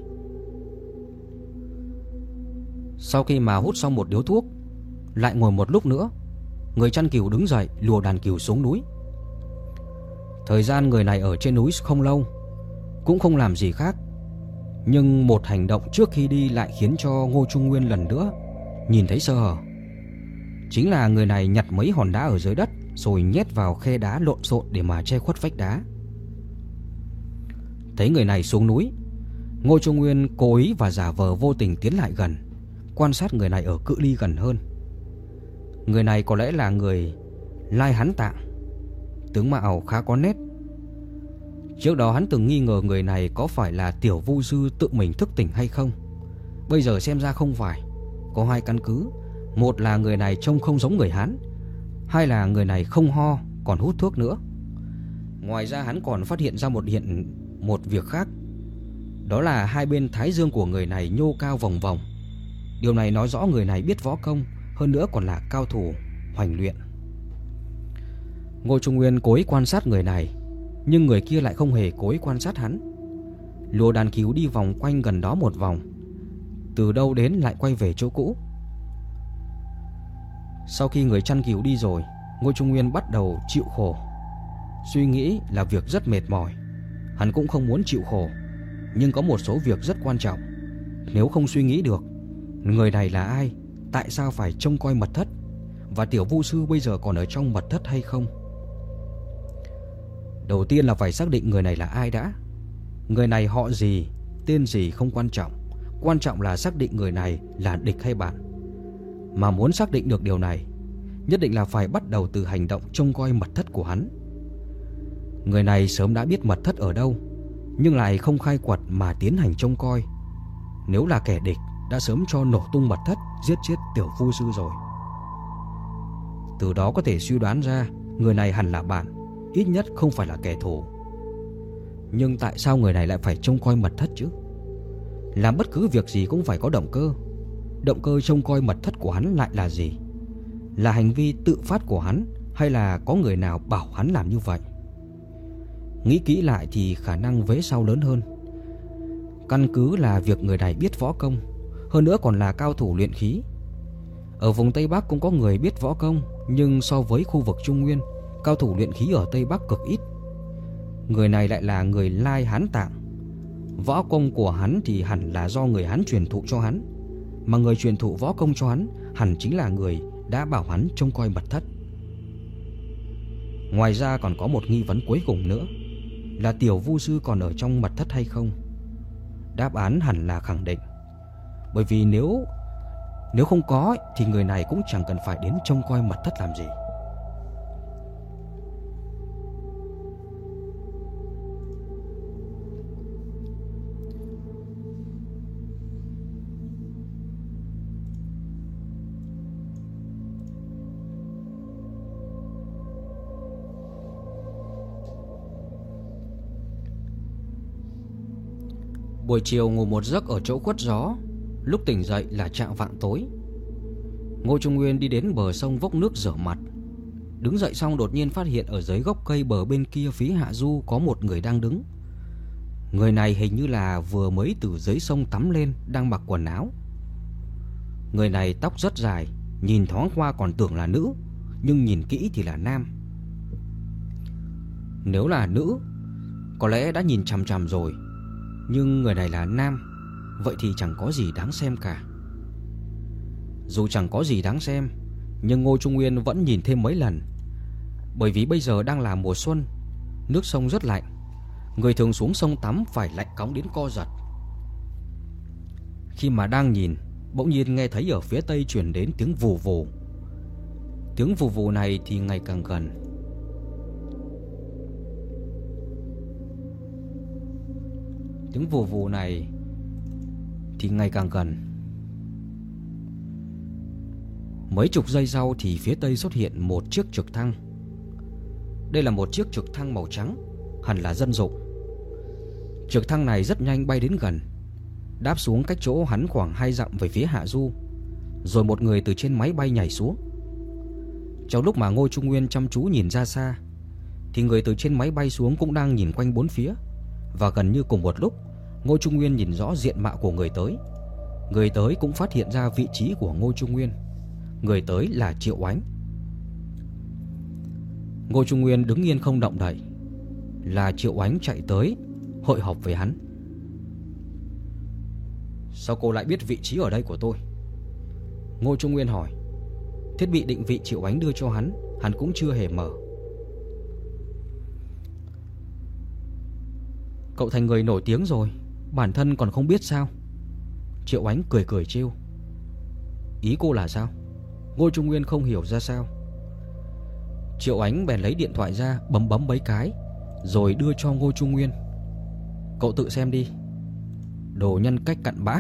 Sau khi mà hút xong một điếu thuốc, lại ngồi một lúc nữa, người chăn cừu đứng dậy lùa đàn cừu xuống núi. Thời gian người này ở trên núi không lâu, cũng không làm gì khác. Nhưng một hành động trước khi đi lại khiến cho Ngô Trung Nguyên lần nữa nhìn thấy sơ hở. Chính là người này nhặt mấy hòn đá ở dưới đất rồi nhét vào khe đá lộn xộn để mà che khuất vách đá. Thấy người này xuống núi, Ngô Trung Nguyên cố ý và giả vờ vô tình tiến lại gần, quan sát người này ở cự ly gần hơn. Người này có lẽ là người Lai Hán Tạng, tướng mạo khá có nét. Trước đó hắn từng nghi ngờ người này có phải là tiểu vu sư tự mình thức tỉnh hay không. Bây giờ xem ra không phải. Có hai căn cứ. Một là người này trông không giống người Hán, hai là người này không ho còn hút thuốc nữa. Ngoài ra hắn còn phát hiện ra một việc khác. Đó là hai bên thái dương của người này nhô cao vòng vòng. Điều này nói rõ người này biết võ công, hơn nữa còn là cao thủ hoành luyện. Ngô Trung Nguyên cố ý quan sát người này, nhưng người kia lại không hề cố ý quan sát hắn. Lùa đàn cừu đi vòng quanh gần đó một vòng, từ đâu đến lại quay về chỗ cũ. Sau khi người chăn cừu đi rồi, Ngô Trung Nguyên bắt đầu chịu khổ. Suy nghĩ là việc rất mệt mỏi, hắn cũng không muốn chịu khổ. Nhưng có một số việc rất quan trọng. Nếu không suy nghĩ được người này là ai, tại sao phải trông coi mật thất, và tiểu vu sư bây giờ còn ở trong mật thất hay không. Đầu tiên là phải xác định người này là ai đã. Người này họ gì, tên gì không quan trọng, quan trọng là xác định người này là địch hay bạn. Mà muốn xác định được điều này, nhất định là phải bắt đầu từ hành động trông coi mật thất của hắn. Người này sớm đã biết mật thất ở đâu, nhưng lại không khai quật mà tiến hành trông coi. Nếu là kẻ địch, đã sớm cho nổ tung mật thất, giết chết tiểu vu sư rồi. Từ đó có thể suy đoán ra người này hẳn là bạn, ít nhất không phải là kẻ thù. Nhưng tại sao người này lại phải trông coi mật thất chứ? Làm bất cứ việc gì cũng phải có động cơ. Động cơ trông coi mật thất của hắn lại là gì? Là hành vi tự phát của hắn, hay là có người nào bảo hắn làm như vậy? Nghĩ kỹ lại thì khả năng vế sau lớn hơn. Căn cứ là việc người này biết võ công, hơn nữa còn là cao thủ luyện khí. Ở vùng Tây Bắc cũng có người biết võ công, nhưng so với khu vực Trung Nguyên, cao thủ luyện khí ở Tây Bắc cực ít. Người này lại là người Lai Hán Tạng. Võ công của hắn thì hẳn là do người Hán truyền thụ cho hắn, mà người truyền thụ võ công cho hắn hẳn chính là người đã bảo hắn trông coi mật thất. Ngoài ra còn có một nghi vấn cuối cùng nữa, là tiểu vu sư còn ở trong mật thất hay không. Đáp án hẳn là khẳng định, bởi vì nếu không có thì người này cũng chẳng cần phải đến trông coi mật thất làm gì. Buổi chiều ngủ một giấc ở chỗ khuất gió, lúc tỉnh dậy là chạng vạng tối. Ngô Trung Nguyên đi đến bờ sông vốc nước rửa mặt. Đứng dậy xong đột nhiên phát hiện ở dưới gốc cây bờ bên kia phía hạ du có một người đang đứng. Người này hình như là vừa mới từ dưới sông tắm lên, đang mặc quần áo. Người này tóc rất dài, nhìn thoáng qua còn tưởng là nữ, nhưng nhìn kỹ thì là nam. Nếu là nữ, có lẽ đã nhìn chằm chằm rồi, nhưng người này là nam, vậy thì chẳng có gì đáng xem cả. Dù chẳng có gì đáng xem, nhưng Ngô Trung Nguyên vẫn nhìn thêm mấy lần. Bởi vì bây giờ đang là mùa xuân, nước sông rất lạnh, người thường xuống sông tắm phải lạnh cóng đến co giật. Khi mà đang nhìn, bỗng nhiên nghe thấy ở phía tây truyền đến tiếng vù vù. Tiếng vù vù này thì ngày càng gần. Tiếng vù vù này thì ngày càng gần. Mấy chục giây sau thì phía tây xuất hiện một chiếc trực thăng. Đây là một chiếc trực thăng màu trắng, hẳn là dân dụng. Trực thăng này rất nhanh bay đến gần, đáp xuống cách chỗ hắn khoảng 2 dặm về phía hạ du. Rồi một người từ trên máy bay nhảy xuống. Trong lúc mà Ngô Trung Nguyên chăm chú nhìn ra xa, thì người từ trên máy bay xuống cũng đang nhìn quanh bốn phía. Và gần như cùng một lúc, Ngô Trung Nguyên nhìn rõ diện mạo của người tới. Người tới cũng phát hiện ra vị trí của Ngô Trung Nguyên. Người tới là Triệu Oánh. Ngô Trung Nguyên đứng yên không động đậy. Là Triệu Oánh chạy tới hội họp với hắn. Sao cô lại biết vị trí ở đây của tôi? Ngô Trung Nguyên hỏi. Thiết bị định vị Triệu Oánh đưa cho hắn, hắn cũng chưa hề mở. Cậu thành người nổi tiếng rồi, bản thân còn không biết sao? Triệu Oánh cười cười trêu. Ý cô là sao? Ngô Trung Nguyên không hiểu ra sao. Triệu Oánh bèn lấy điện thoại ra, bấm mấy cái, rồi đưa cho Ngô Trung Nguyên. Cậu tự xem đi. Đồ nhân cách cặn bã.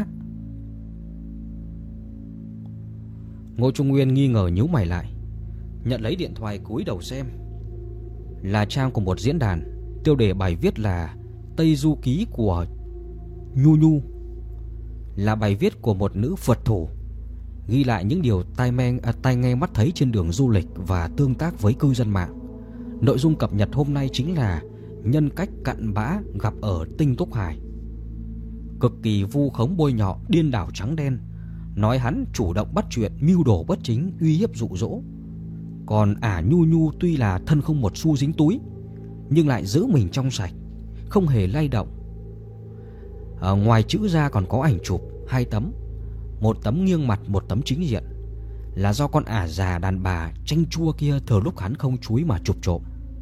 Ngô Trung Nguyên nghi ngờ nhíu mày lại, nhận lấy điện thoại cúi đầu xem. Là trang của một diễn đàn, tiêu đề bài viết là Tây Du Ký của Nhu Nhu. Là bài viết của một nữ Phật thủ, ghi lại những điều tai nghe mắt thấy trên đường du lịch và tương tác với cư dân mạng. Nội dung cập nhật hôm nay chính là nhân cách cặn bã gặp ở Tinh Túc Hải. Cực kỳ vu khống bôi nhọ, điên đảo trắng đen, nói hắn chủ động bắt chuyện, mưu đồ bất chính, uy hiếp dụ dỗ. Còn Nhu Nhu tuy là thân không một xu dính túi, nhưng lại giữ mình trong sạch, không hề lay động. Ngoài chữ ra còn có ảnh chụp 2 tấm, một tấm nghiêng mặt, một tấm chính diện, là do con già đàn bà chanh chua kia thừa lúc hắn không chú ý mà chụp trộm.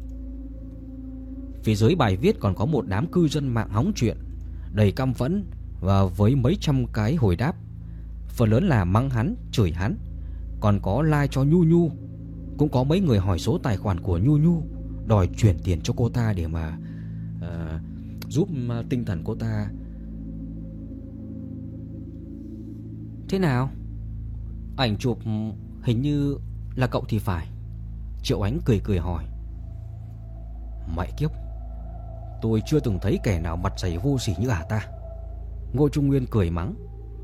Phía dưới bài viết còn có một đám cư dân mạng hóng chuyện, đầy căm phẫn và với mấy trăm cái hồi đáp. Phần lớn là mắng hắn, chửi hắn. Còn có like cho Nhu Nhu. Cũng có mấy người hỏi số tài khoản của Nhu Nhu, đòi chuyển tiền cho cô ta để mà giúp tinh thần cô ta. Thế nào? Ảnh chụp hình như là cậu thì phải. Triệu Ánh cười cười hỏi. Mẹ kiếp, tôi chưa từng thấy kẻ nào mặt dày vô sỉ như ta. Ngô Trung Nguyên cười mắng.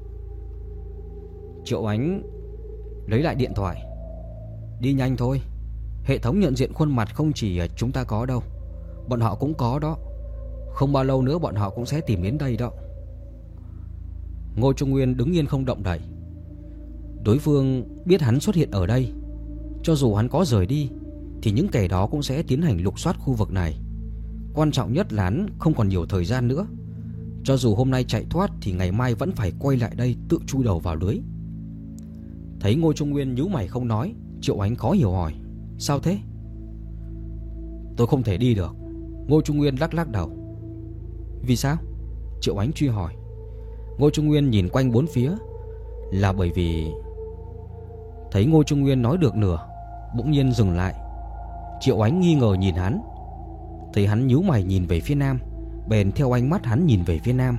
Triệu Ánh lấy lại điện thoại. Đi nhanh thôi, hệ thống nhận diện khuôn mặt không chỉ chúng ta có đâu. Bọn họ cũng có đó. Không bao lâu nữa bọn họ cũng sẽ tìm đến đây đó. Ngô Trung Nguyên đứng yên không động đậy. Đối phương biết hắn xuất hiện ở đây. Cho dù hắn có rời đi thì những kẻ đó cũng sẽ tiến hành lục soát khu vực này. Quan trọng nhất là hắn không còn nhiều thời gian nữa. Cho dù hôm nay chạy thoát thì ngày mai vẫn phải quay lại đây tự chui đầu vào lưới. Thấy Ngô Trung Nguyên nhíu mày không nói, Triệu Ánh khó hiểu hỏi: sao thế? Tôi không thể đi được. Ngô Trung Nguyên lắc lắc đầu. Vì sao? Triệu Ánh truy hỏi. Ngô Trung Nguyên nhìn quanh bốn phía. Là bởi vì... Thấy Ngô Trung Nguyên nói được nửa, bỗng nhiên dừng lại. Triệu Ánh nghi ngờ nhìn hắn. Thấy hắn nhíu mày nhìn về phía nam, bèn theo ánh mắt hắn nhìn về phía nam.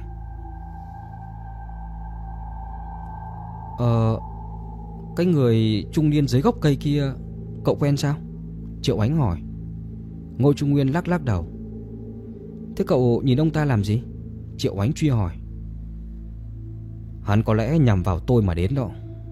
Cái người trung niên dưới gốc cây kia cậu quen sao? Triệu Ánh hỏi. Ngô Trung Nguyên lắc lắc đầu. Thế cậu nhìn ông ta làm gì? Triệu Ánh truy hỏi. Hắn có lẽ nhằm vào tôi mà đến đó.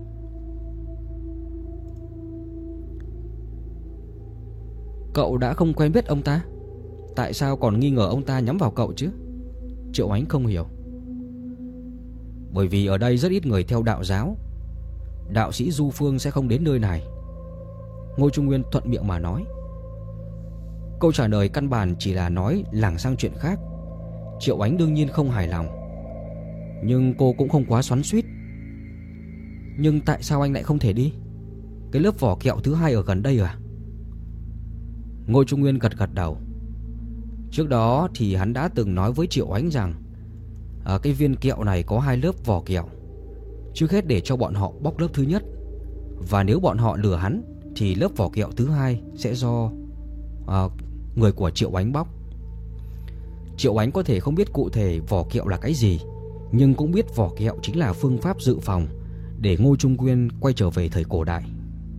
Cậu đã không quen biết ông ta, tại sao còn nghi ngờ ông ta nhắm vào cậu chứ? Triệu Ánh không hiểu. Bởi vì ở đây rất ít người theo đạo giáo. Đạo sĩ Du Phương sẽ không đến nơi này. Ngô Trung Nguyên thuận miệng mà nói. Câu trả lời căn bản chỉ là nói lảng sang chuyện khác. Triệu Ánh đương nhiên không hài lòng, nhưng cô cũng không quá xoắn xuýt. Nhưng tại sao anh lại không thể đi? Cái lớp vỏ kẹo thứ hai ở gần đây à? Ngô Trung Nguyên gật gật đầu. Trước đó thì hắn đã từng nói với Triệu Ánh rằng ở cái viên kẹo này có hai lớp vỏ kẹo. Trước hết để cho bọn họ bóc lớp thứ nhất, và nếu bọn họ lừa hắn thì lớp vỏ kẹo thứ hai sẽ do người của Triệu Ánh bóc. Triệu Ánh có thể không biết cụ thể vỏ kẹo là cái gì, nhưng cũng biết vỏ kẹo chính là phương pháp dự phòng để Ngô Trung Nguyên quay trở về thời cổ đại.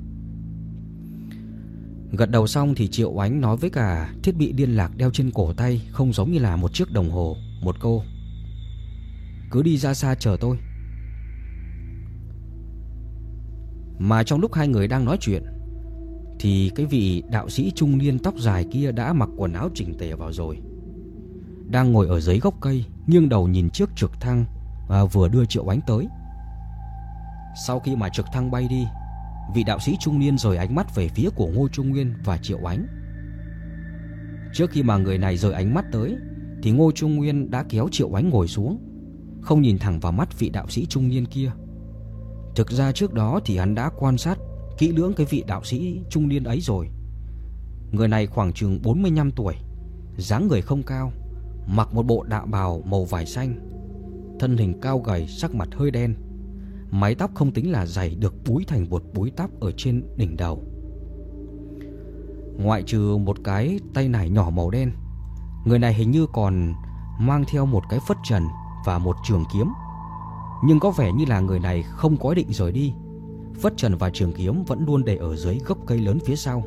Gật đầu xong thì Triệu Ánh nói với cả thiết bị liên lạc đeo trên cổ tay không giống như là một chiếc đồng hồ một câu: cứ đi ra xa chờ tôi. Mà trong lúc hai người đang nói chuyện thì cái vị đạo sĩ trung niên tóc dài kia đã mặc quần áo chỉnh tề vào rồi, đang ngồi ở dưới gốc cây, nghiêng đầu nhìn chiếc trực thăng vừa đưa Triệu Ánh tới. Sau khi mà trực thăng bay đi, vị đạo sĩ trung niên rời ánh mắt về phía của Ngô Trung Nguyên và Triệu Ánh. Trước khi mà người này rời ánh mắt tới thì Ngô Trung Nguyên đã kéo Triệu Ánh ngồi xuống, không nhìn thẳng vào mắt vị đạo sĩ trung niên kia. Thực ra trước đó thì hắn đã quan sát kỹ lưỡng cái vị đạo sĩ trung niên ấy rồi. Người này khoảng chừng 45 tuổi, dáng người không cao, mặc một bộ đạo bào màu vải xanh, thân hình cao gầy, sắc mặt hơi đen, mái tóc không tính là dày được búi thành một búi tóc ở trên đỉnh đầu. Ngoại trừ một cái tay nải nhỏ màu đen, người này hình như còn mang theo một cái phất trần và một trường kiếm. Nhưng có vẻ như là người này không có ý định rời đi. Phất trần và trường kiếm vẫn luôn để ở dưới gốc cây lớn phía sau.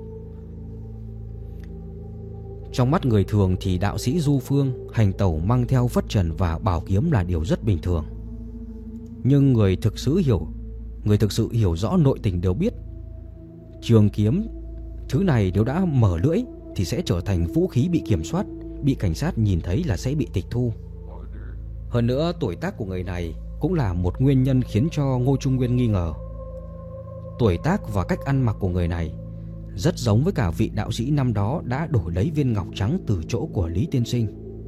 Trong mắt người thường thì đạo sĩ Du Phương hành tẩu mang theo phất trần và bảo kiếm là điều rất bình thường. Nhưng người thực sự hiểu rõ nội tình đều biết, trường kiếm thứ này nếu đã mở lưỡi thì sẽ trở thành vũ khí bị kiểm soát, bị cảnh sát nhìn thấy là sẽ bị tịch thu. Hơn nữa tuổi tác của người này cũng là một nguyên nhân khiến cho Ngô Trung Nguyên nghi ngờ. Tuổi tác và cách ăn mặc của người này rất giống với cả vị đạo sĩ năm đó đã đổi lấy viên ngọc trắng từ chỗ của Lý tiên sinh.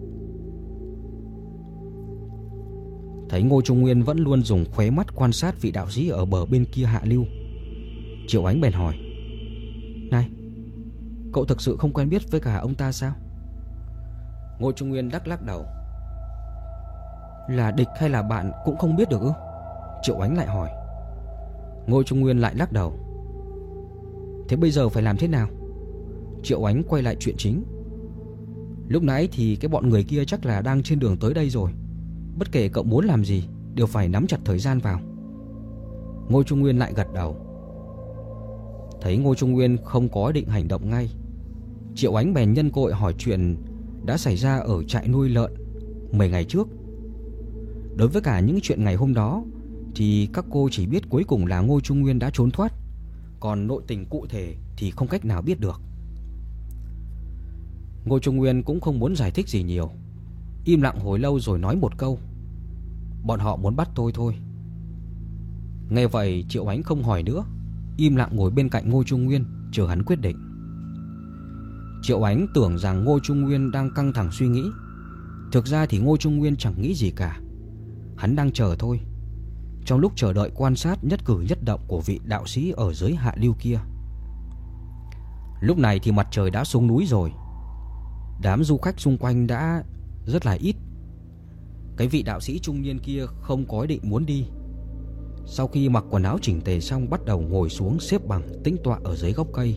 Thấy Ngô Trung Nguyên vẫn luôn dùng khóe mắt quan sát vị đạo sĩ ở bờ bên kia hạ lưu, Triệu Ánh bèn hỏi: này, cậu thực sự không quen biết với cả ông ta sao? Ngô Trung Nguyên lắc lắc đầu. Là địch hay là bạn cũng không biết được ư? Triệu Ánh lại hỏi. Ngô Trung Nguyên lại lắc đầu. Thế bây giờ phải làm thế nào? Triệu Ánh quay lại chuyện chính. Lúc nãy thì cái bọn người kia chắc là đang trên đường tới đây rồi. Bất kể cậu muốn làm gì đều phải nắm chặt thời gian vào. Ngô Trung Nguyên lại gật đầu. Thấy Ngô Trung Nguyên không có ý định hành động ngay, Triệu Ánh bèn nhân cơ hội hỏi chuyện đã xảy ra ở trại nuôi lợn 10 ngày trước. Đối với cả những chuyện ngày hôm đó thì các cô chỉ biết cuối cùng là Ngô Trung Nguyên đã trốn thoát, còn nội tình cụ thể thì không cách nào biết được. Ngô Trung Nguyên cũng không muốn giải thích gì nhiều, im lặng hồi lâu rồi nói một câu: bọn họ muốn bắt tôi thôi. Nghe vậy Triệu Ánh không hỏi nữa, im lặng ngồi bên cạnh Ngô Trung Nguyên chờ hắn quyết định. Triệu Ánh tưởng rằng Ngô Trung Nguyên đang căng thẳng suy nghĩ. Thực ra thì Ngô Trung Nguyên chẳng nghĩ gì cả. Hắn đang chờ thôi. Trong lúc chờ đợi quan sát nhất cử nhất động của vị đạo sĩ ở dưới hạ lưu kia. Lúc này thì mặt trời đã xuống núi rồi. Đám du khách xung quanh đã rất là ít. Cái vị đạo sĩ trung niên kia không có ý định muốn đi. Sau khi mặc quần áo chỉnh tề xong, bắt đầu ngồi xuống xếp bằng tĩnh tọa ở dưới gốc cây.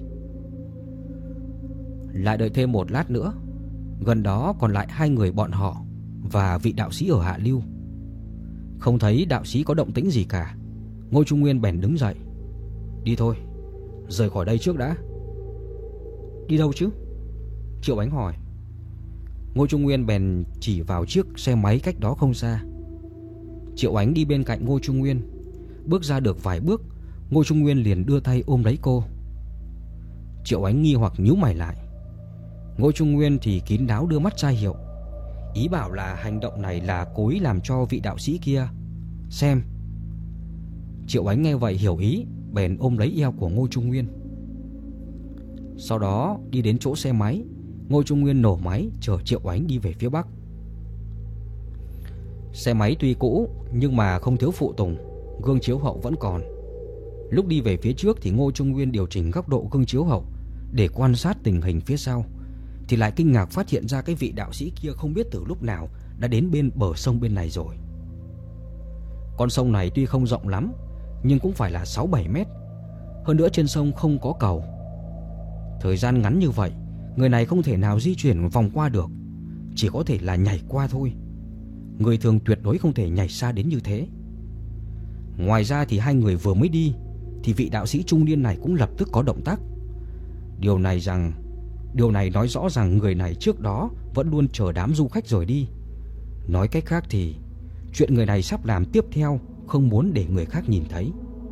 Lại đợi thêm một lát nữa, gần đó còn lại 2 người bọn họ và vị đạo sĩ ở hạ lưu. Không thấy đạo sĩ có động tĩnh gì cả, Ngô Trung Nguyên bèn đứng dậy. Đi thôi, rời khỏi đây trước đã. Đi đâu chứ? Triệu Ánh hỏi. Ngô Trung Nguyên bèn chỉ vào chiếc xe máy cách đó không xa. Triệu Ánh đi bên cạnh Ngô Trung Nguyên. Bước ra được vài bước, Ngô Trung Nguyên liền đưa tay ôm lấy cô. Triệu Ánh nghi hoặc nhíu mày lại. Ngô Trung Nguyên thì kín đáo đưa mắt ra hiệu, ý bảo là hành động này là cố ý làm cho vị đạo sĩ kia xem. Triệu Ánh nghe vậy hiểu ý, bèn ôm lấy eo của Ngô Trung Nguyên. Sau đó đi đến chỗ xe máy, Ngô Trung Nguyên nổ máy chở Triệu Ánh đi về phía bắc. Xe máy tuy cũ nhưng mà không thiếu phụ tùng, gương chiếu hậu vẫn còn. Lúc đi về phía trước thì Ngô Trung Nguyên điều chỉnh góc độ gương chiếu hậu để quan sát tình hình phía sau, thì lại kinh ngạc phát hiện ra cái vị đạo sĩ kia không biết từ lúc nào đã đến bên bờ sông bên này rồi. Con sông này tuy không rộng lắm nhưng cũng phải là 6-7 mét. Hơn nữa trên sông không có cầu. Thời gian ngắn như vậy, người này không thể nào di chuyển vòng qua được, chỉ có thể là nhảy qua thôi. Người thường tuyệt đối không thể nhảy xa đến như thế. Ngoài ra thì 2 người vừa mới đi thì vị đạo sĩ trung niên này cũng lập tức có động tác. Điều này nói rõ rằng người này trước đó vẫn luôn chờ đám du khách rồi đi. Nói cách khác thì chuyện người này sắp làm tiếp theo không muốn để người khác nhìn thấy.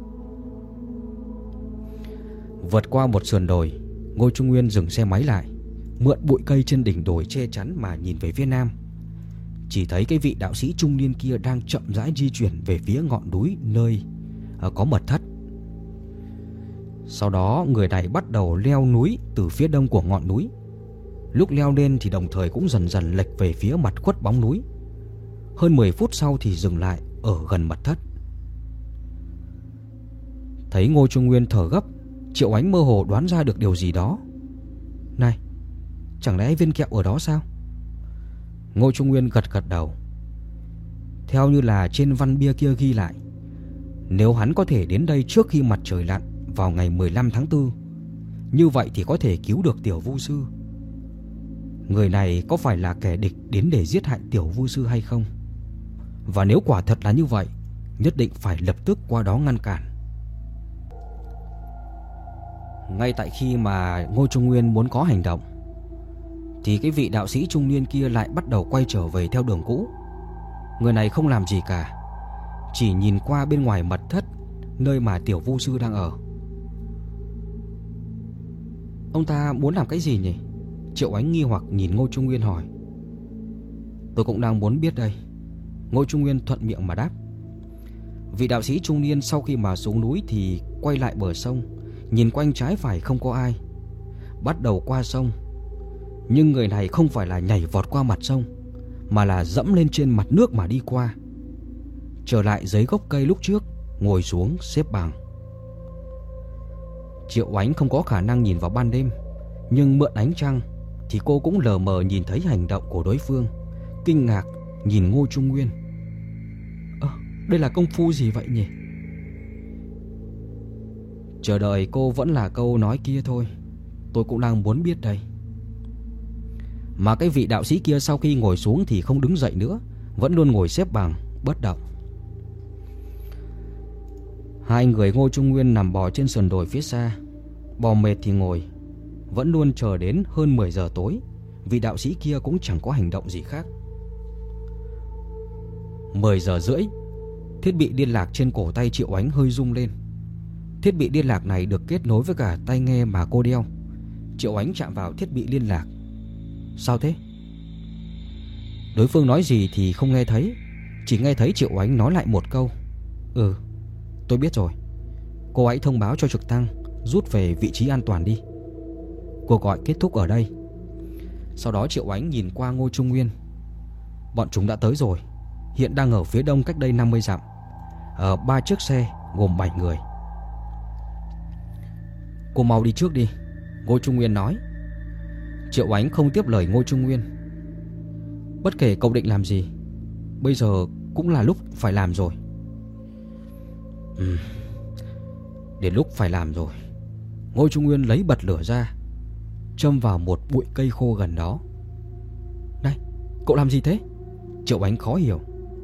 Vượt qua một sườn đồi, Ngô Trung Nguyên dừng xe máy lại, mượn bụi cây trên đỉnh đồi che chắn mà nhìn về phía nam. Chỉ thấy cái vị đạo sĩ trung niên kia đang chậm rãi di chuyển về phía ngọn núi nơi có mật thất. Sau đó người này bắt đầu leo núi từ phía đông của ngọn núi. Lúc leo lên thì đồng thời cũng dần dần lệch về phía mặt khuất bóng núi. Hơn 10 phút sau thì dừng lại ở gần mật thất. Thấy Ngô Trung Nguyên thở gấp, Triệu Ánh mơ hồ đoán ra được điều gì đó. Này, chẳng lẽ viên kẹo ở đó sao? Ngô Trung Nguyên gật gật đầu. Theo như là trên văn bia kia ghi lại, nếu hắn có thể đến đây trước khi mặt trời lặn vào ngày 15 tháng 4, như vậy thì có thể cứu được Tiểu Vu Sư. Người này có phải là kẻ địch đến để giết hại Tiểu Vu Sư hay không? Và nếu quả thật là như vậy, nhất định phải lập tức qua đó ngăn cản. Ngay tại khi mà Ngô Trung Nguyên muốn có hành động thì cái vị đạo sĩ trung niên kia lại bắt đầu quay trở về theo đường cũ. Người này không làm gì cả, chỉ nhìn qua bên ngoài mật thất nơi mà Tiểu Vu Sư đang ở. Ông ta muốn làm cái gì nhỉ? Triệu Ánh nghi hoặc nhìn Ngô Trung Nguyên hỏi. Tôi cũng đang muốn biết đây, Ngô Trung Nguyên thuận miệng mà đáp. Vị đạo sĩ trung niên sau khi mà xuống núi thì quay lại bờ sông, nhìn quanh trái phải không có ai, bắt đầu qua sông. Nhưng người này không phải là nhảy vọt qua mặt sông, mà là dẫm lên trên mặt nước mà đi qua. Trở lại dưới gốc cây lúc trước, ngồi xuống xếp bằng. Triệu Ánh không có khả năng nhìn vào ban đêm, nhưng mượn ánh trăng thì cô cũng lờ mờ nhìn thấy hành động của đối phương. Kinh ngạc nhìn Ngô Trung Nguyên. Đây là công phu gì vậy nhỉ? Chờ đợi cô vẫn là câu nói kia thôi. Tôi cũng đang muốn biết đây. Mà cái vị đạo sĩ kia sau khi ngồi xuống thì không đứng dậy nữa, vẫn luôn ngồi xếp bằng bất động. 2 người Ngô Trung Nguyên nằm bò trên sườn đồi phía xa, bò mệt thì ngồi. Vẫn luôn chờ đến hơn 10 giờ tối, vị đạo sĩ kia cũng chẳng có hành động gì khác. 10 giờ rưỡi, thiết bị liên lạc trên cổ tay Triệu Ánh hơi rung lên. Thiết bị liên lạc này được kết nối với cả tai nghe mà cô đeo. Triệu Ánh chạm vào thiết bị liên lạc. Sao thế? Đối phương nói gì thì không nghe thấy, chỉ nghe thấy Triệu Oánh nói lại một câu: "Ừ, tôi biết rồi. Cô hãy thông báo cho trực thăng rút về vị trí an toàn đi." Cuộc gọi kết thúc ở đây. Sau đó Triệu Oánh nhìn qua Ngô Trung Nguyên. Bọn chúng đã tới rồi, hiện đang ở phía đông cách đây 50 dặm, ở 3 chiếc xe gồm 7 người. "Cô mau đi trước đi," Ngô Trung Nguyên nói. Triệu Oánh không tiếp lời Ngô Trung Nguyên. "Bất kể cậu định làm gì, bây giờ cũng là lúc phải làm rồi." Đến lúc phải làm rồi. Ngô Trung Nguyên lấy bật lửa ra, châm vào một bụi cây khô gần đó. "Này, cậu làm gì thế?" Triệu Oánh khó hiểu.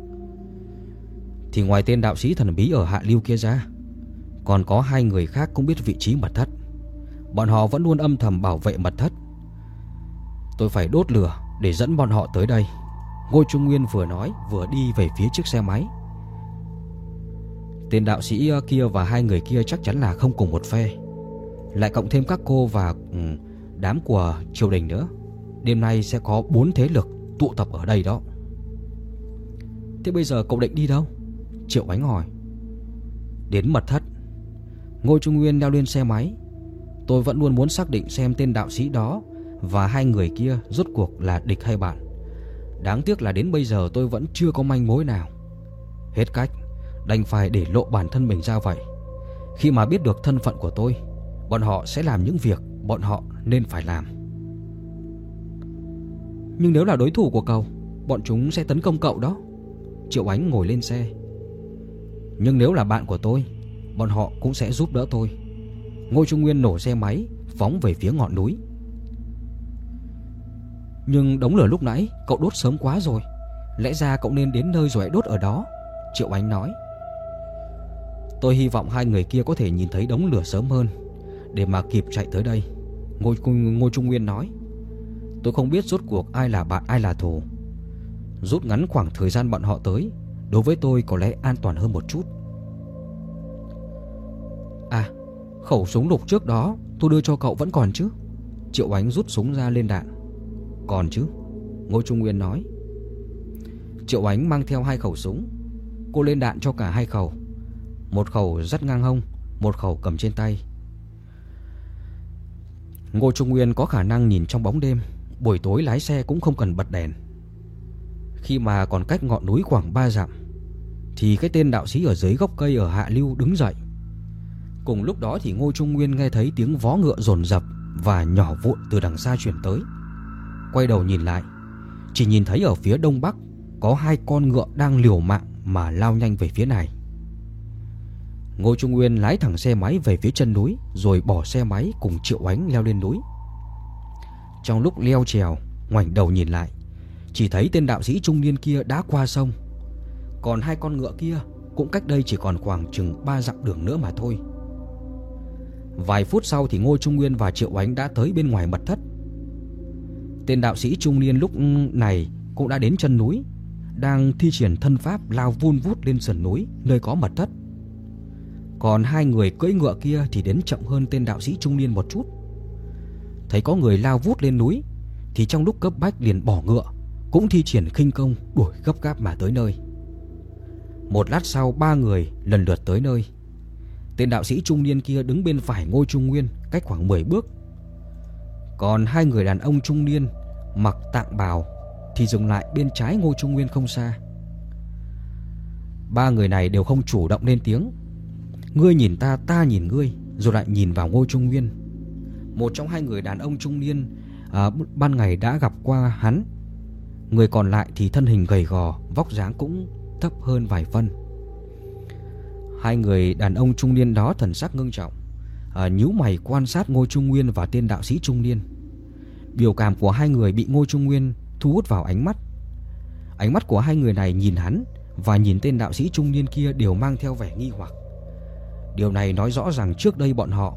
"Thì ngoài tên đạo sĩ thần bí ở Hạ Lưu kia ra, còn có 2 người khác cũng biết vị trí mật thất. Bọn họ vẫn luôn âm thầm bảo vệ mật thất. Tôi phải đốt lửa để dẫn bọn họ tới đây." Ngô Trung Nguyên vừa nói vừa đi về phía chiếc xe máy. Tên đạo sĩ kia và 2 người kia chắc chắn là không cùng một phe, lại cộng thêm các cô và đám của triều đình nữa. Đêm nay sẽ có 4 thế lực tụ tập ở đây đó. "Thế bây giờ cậu định đi đâu?" Triệu Oánh hỏi. "Đến mật thất." Ngô Trung Nguyên leo lên xe máy. "Tôi vẫn luôn muốn xác định xem tên đạo sĩ đó và 2 người kia rốt cuộc là địch hay bạn. Đáng tiếc là đến bây giờ tôi vẫn chưa có manh mối nào. Hết cách, đành phải để lộ bản thân mình ra vậy. Khi mà biết được thân phận của tôi, bọn họ sẽ làm những việc bọn họ nên phải làm." "Nhưng nếu là đối thủ của cậu, bọn chúng sẽ tấn công cậu đó." Triệu Oánh ngồi lên xe. "Nhưng nếu là bạn của tôi, bọn họ cũng sẽ giúp đỡ tôi." Ngô Trung Nguyên nổ xe máy phóng về phía ngọn núi. "Nhưng đống lửa lúc nãy cậu đốt sớm quá rồi, lẽ ra cậu nên đến nơi rồi hãy đốt ở đó." Triệu Oánh nói. "Tôi hy vọng 2 người kia có thể nhìn thấy đống lửa sớm hơn để mà kịp chạy tới đây." Ngô Trung Nguyên nói. "Tôi không biết rốt cuộc ai là bạn ai là thù. Rút ngắn khoảng thời gian bọn họ tới, đối với tôi có lẽ an toàn hơn một chút." "À, khẩu súng lục trước đó tôi đưa cho cậu vẫn còn chứ?" Triệu Oánh rút súng ra lên đạn. "Còn chứ," Ngô Trung Nguyên nói. Triệu Oánh mang theo 2 khẩu súng. Cô lên đạn cho cả 2 khẩu. Một khẩu dắt ngang hông, một khẩu cầm trên tay. Ngô Trung Nguyên có khả năng nhìn trong bóng đêm, buổi tối lái xe cũng không cần bật đèn. Khi mà còn cách ngọn núi khoảng 3 dặm thì cái tên đạo sĩ ở dưới gốc cây ở Hạ Lưu đứng dậy. Cùng lúc đó thì Ngô Trung Nguyên nghe thấy tiếng vó ngựa dồn dập và nhỏ vụn từ đằng xa truyền tới. Quay đầu nhìn lại, chỉ nhìn thấy ở phía đông bắc có 2 con ngựa đang liều mạng mà lao nhanh về phía này. Ngô Trung Nguyên lái thẳng xe máy về phía chân núi, rồi bỏ xe máy cùng Triệu Oánh leo lên núi. Trong lúc leo trèo, ngoảnh đầu nhìn lại, chỉ thấy tên đạo sĩ trung niên kia đã qua sông. Còn 2 con ngựa kia cũng cách đây chỉ còn khoảng chừng 3 dặm đường nữa mà thôi. Vài phút sau thì Ngô Trung Nguyên và Triệu Oánh đã tới bên ngoài mật thất. Tên đạo sĩ trung niên lúc này cũng đã đến chân núi, đang thi triển thân pháp lao vun vút lên sườn núi nơi có mật thất. Còn 2 người cưỡi ngựa kia thì đến chậm hơn tên đạo sĩ trung niên một chút. Thấy có người lao vút lên núi thì trong lúc cấp bách liền bỏ ngựa, cũng thi triển khinh công đuổi gấp gáp mà tới nơi. Một lát sau 3 người lần lượt tới nơi. Tên đạo sĩ trung niên kia đứng bên phải Ngô Trung Nguyên cách khoảng 10 bước. Còn 2 người đàn ông trung niên mặc tạng bào thì dừng lại bên trái Ngô Trung Nguyên không xa. 3 người này đều không chủ động lên tiếng. Ngươi nhìn ta, ta nhìn ngươi, rồi lại nhìn vào Ngô Trung Nguyên. Một trong 2 người đàn ông trung niên ban ngày đã gặp qua hắn. Người còn lại thì thân hình gầy gò, vóc dáng cũng thấp hơn vài phân. 2 người đàn ông trung niên đó thần sắc ngưng trọng, nhíu mày quan sát Ngô Trung Nguyên và tên đạo sĩ trung niên. Biểu cảm của 2 người bị Ngô Trung Nguyên thu hút vào ánh mắt. Ánh mắt của 2 người này nhìn hắn và nhìn tên đạo sĩ trung niên kia đều mang theo vẻ nghi hoặc. Điều này nói rõ rằng trước đây bọn họ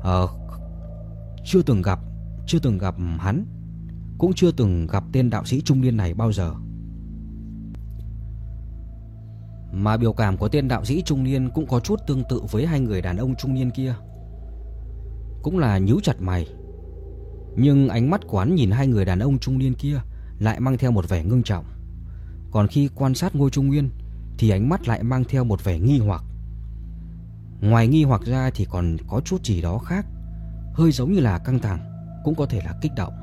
chưa từng gặp hắn, cũng chưa từng gặp tên đạo sĩ trung niên này bao giờ. Mà biểu cảm của tên đạo sĩ trung niên cũng có chút tương tự với 2 người đàn ông trung niên kia, cũng là nhíu chặt mày. Nhưng ánh mắt của hắn nhìn hai người đàn ông trung niên kia lại mang theo một vẻ ngưng trọng. Còn khi quan sát Ngô Trung Nguyên thì ánh mắt lại mang theo một vẻ nghi hoặc. Ngoài nghi hoặc ra thì còn có chút gì đó khác, hơi giống như là căng thẳng, cũng có thể là kích động.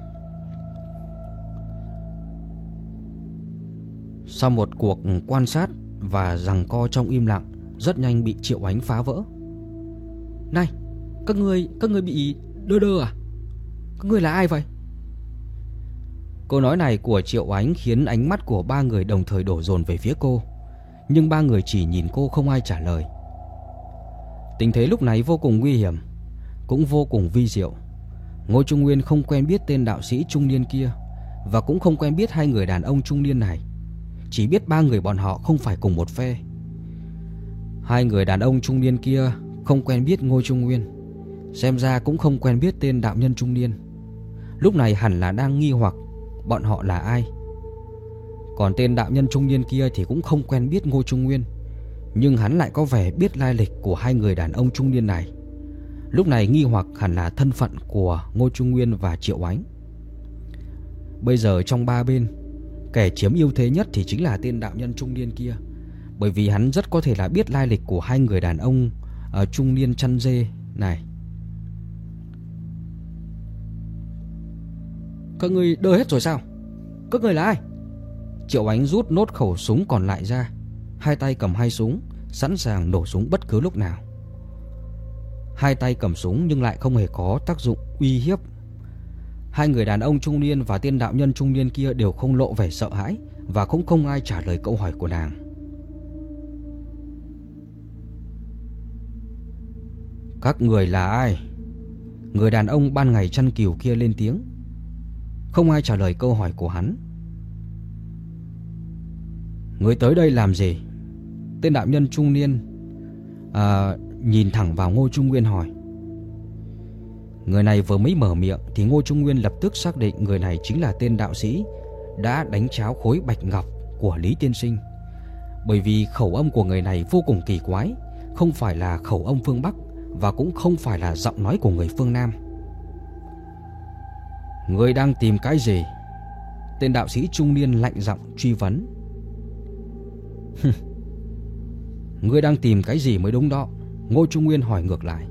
Sau một cuộc quan sát và giằng co trong im lặng, rất nhanh bị Triệu Ánh phá vỡ. Này, các ngươi bị đơ à? Các ngươi là ai vậy? Câu nói này của Triệu Ánh khiến ánh mắt của ba người đồng thời đổ dồn về phía cô. Nhưng ba người chỉ nhìn cô, không ai trả lời. Tình thế lúc này vô cùng nguy hiểm, cũng vô cùng vi diệu. Ngô Trung Nguyên không quen biết tên đạo sĩ trung niên kia, và cũng không quen biết hai người đàn ông trung niên này. Chỉ biết ba người bọn họ không phải cùng một phe. Hai người đàn ông trung niên kia không quen biết Ngô Trung Nguyên, xem ra cũng không quen biết tên đạo nhân trung niên. Lúc này hẳn là đang nghi hoặc bọn họ là ai. Còn tên đạo nhân trung niên kia thì cũng không quen biết Ngô Trung Nguyên, nhưng hắn lại có vẻ biết lai lịch của hai người đàn ông trung niên này. Lúc này nghi hoặc hẳn là thân phận của Ngô Trung Nguyên và Triệu Ánh. Bây giờ trong ba bên, kẻ chiếm ưu thế nhất thì chính là tên đạo nhân trung niên kia, bởi vì hắn rất có thể là biết lai lịch của hai người đàn ông trung niên chăn dê này. Các ngươi đơ hết rồi sao? Các ngươi là ai? Triệu Ánh rút nốt khẩu súng còn lại ra, hai tay cầm hai súng, sẵn sàng nổ súng bất cứ lúc nào. Hai tay cầm súng nhưng lại không hề có tác dụng uy hiếp. Hai người đàn ông trung niên và tên đạo nhân trung niên kia đều không lộ vẻ sợ hãi, và cũng không ai trả lời câu hỏi của nàng. Các người là ai? Người đàn ông ban ngày chăn cừu kia lên tiếng. Không ai trả lời câu hỏi của hắn. Người tới đây làm gì? Tên đạo nhân trung niên nhìn thẳng vào Ngô Trung Nguyên hỏi. Người này vừa mới mở miệng thì Ngô Trung Nguyên lập tức xác định người này chính là tên đạo sĩ đã đánh tráo khối bạch ngọc của Lý tiên sinh. Bởi vì khẩu âm của người này vô cùng kỳ quái, không phải là khẩu âm phương Bắc, và cũng không phải là giọng nói của người phương Nam. Người đang tìm cái gì? Tên đạo sĩ trung niên lạnh giọng truy vấn. Ngươi đang tìm cái gì mới đúng đó, Ngô Trung Nguyên hỏi ngược lại.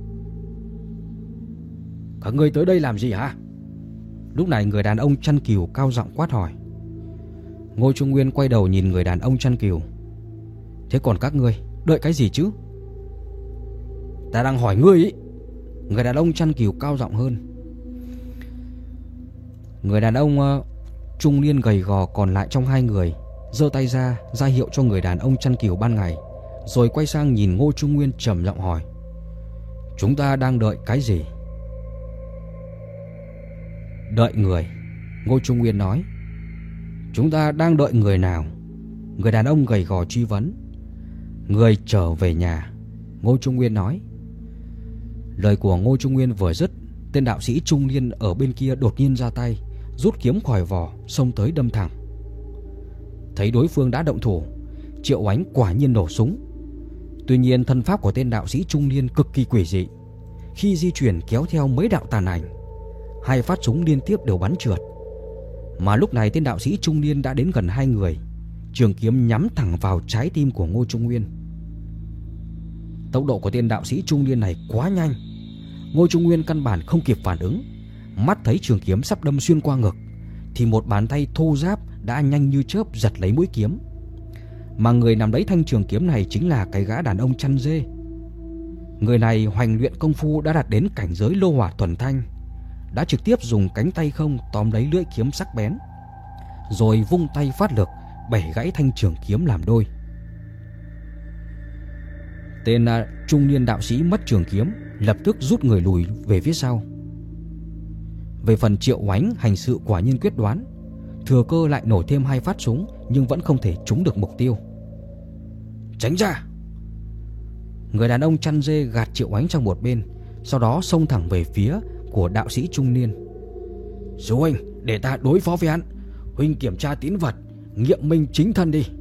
Các ngươi tới đây làm gì hả? Lúc này người đàn ông chăn cừu cao giọng quát hỏi. Ngô Trung Nguyên quay đầu nhìn người đàn ông chăn cừu. Thế còn các ngươi đợi cái gì chứ? Ta đang hỏi ngươi ý. Người đàn ông chăn cừu cao giọng hơn. Người đàn ông trung niên gầy gò còn lại trong hai người giơ tay ra hiệu cho người đàn ông chăn cừu ban ngày, rồi quay sang nhìn Ngô Trung Nguyên trầm giọng hỏi. Chúng ta đang đợi cái gì? Đợi người, Ngô Trung Nguyên nói. Chúng ta đang đợi người nào? Người đàn ông gầy gò truy vấn. Người trở về nhà, Ngô Trung Nguyên nói. Lời của Ngô Trung Nguyên vừa dứt, tên đạo sĩ trung niên ở bên kia đột nhiên ra tay, rút kiếm khỏi vỏ, xông tới đâm thẳng. Thấy đối phương đã động thủ, Triệu Ánh quả nhiên nổ súng. Tuy nhiên thân pháp của tên đạo sĩ trung niên cực kỳ quỷ dị. Khi di chuyển kéo theo mấy đạo tàn ảnh, hai phát súng liên tiếp đều bắn trượt. Mà lúc này tên đạo sĩ trung niên đã đến gần hai người, trường kiếm nhắm thẳng vào trái tim của Ngô Trung Nguyên. Tốc độ của tên đạo sĩ trung niên này quá nhanh, Ngô Trung Nguyên căn bản không kịp phản ứng. Mắt thấy trường kiếm sắp đâm xuyên qua ngực thì một bàn tay thô ráp đã nhanh như chớp giật lấy mũi kiếm. Mà người nắm lấy thanh trường kiếm này chính là cái gã đàn ông chăn dê. Người này hoành luyện công phu đã đạt đến cảnh giới lô hỏa thuần thanh, đã trực tiếp dùng cánh tay không tóm lấy lưỡi kiếm sắc bén, rồi vung tay phát lực bẻ gãy thanh trường kiếm làm đôi. Tên trung niên đạo sĩ mất trường kiếm, lập tức rút người lùi về phía sau. Về phần Triệu Ánh hành sự quả nhiên quyết đoán, thừa cơ lại nổ thêm hai phát súng nhưng vẫn không thể trúng được mục tiêu. Tránh ra! Người đàn ông chăn dê gạt Triệu Ánh sang một bên, sau đó xông thẳng về phía của đạo sĩ trung niên. Sư huynh, để ta đối phó với hắn. Huynh kiểm tra tín vật, nghiệm minh chính thân đi.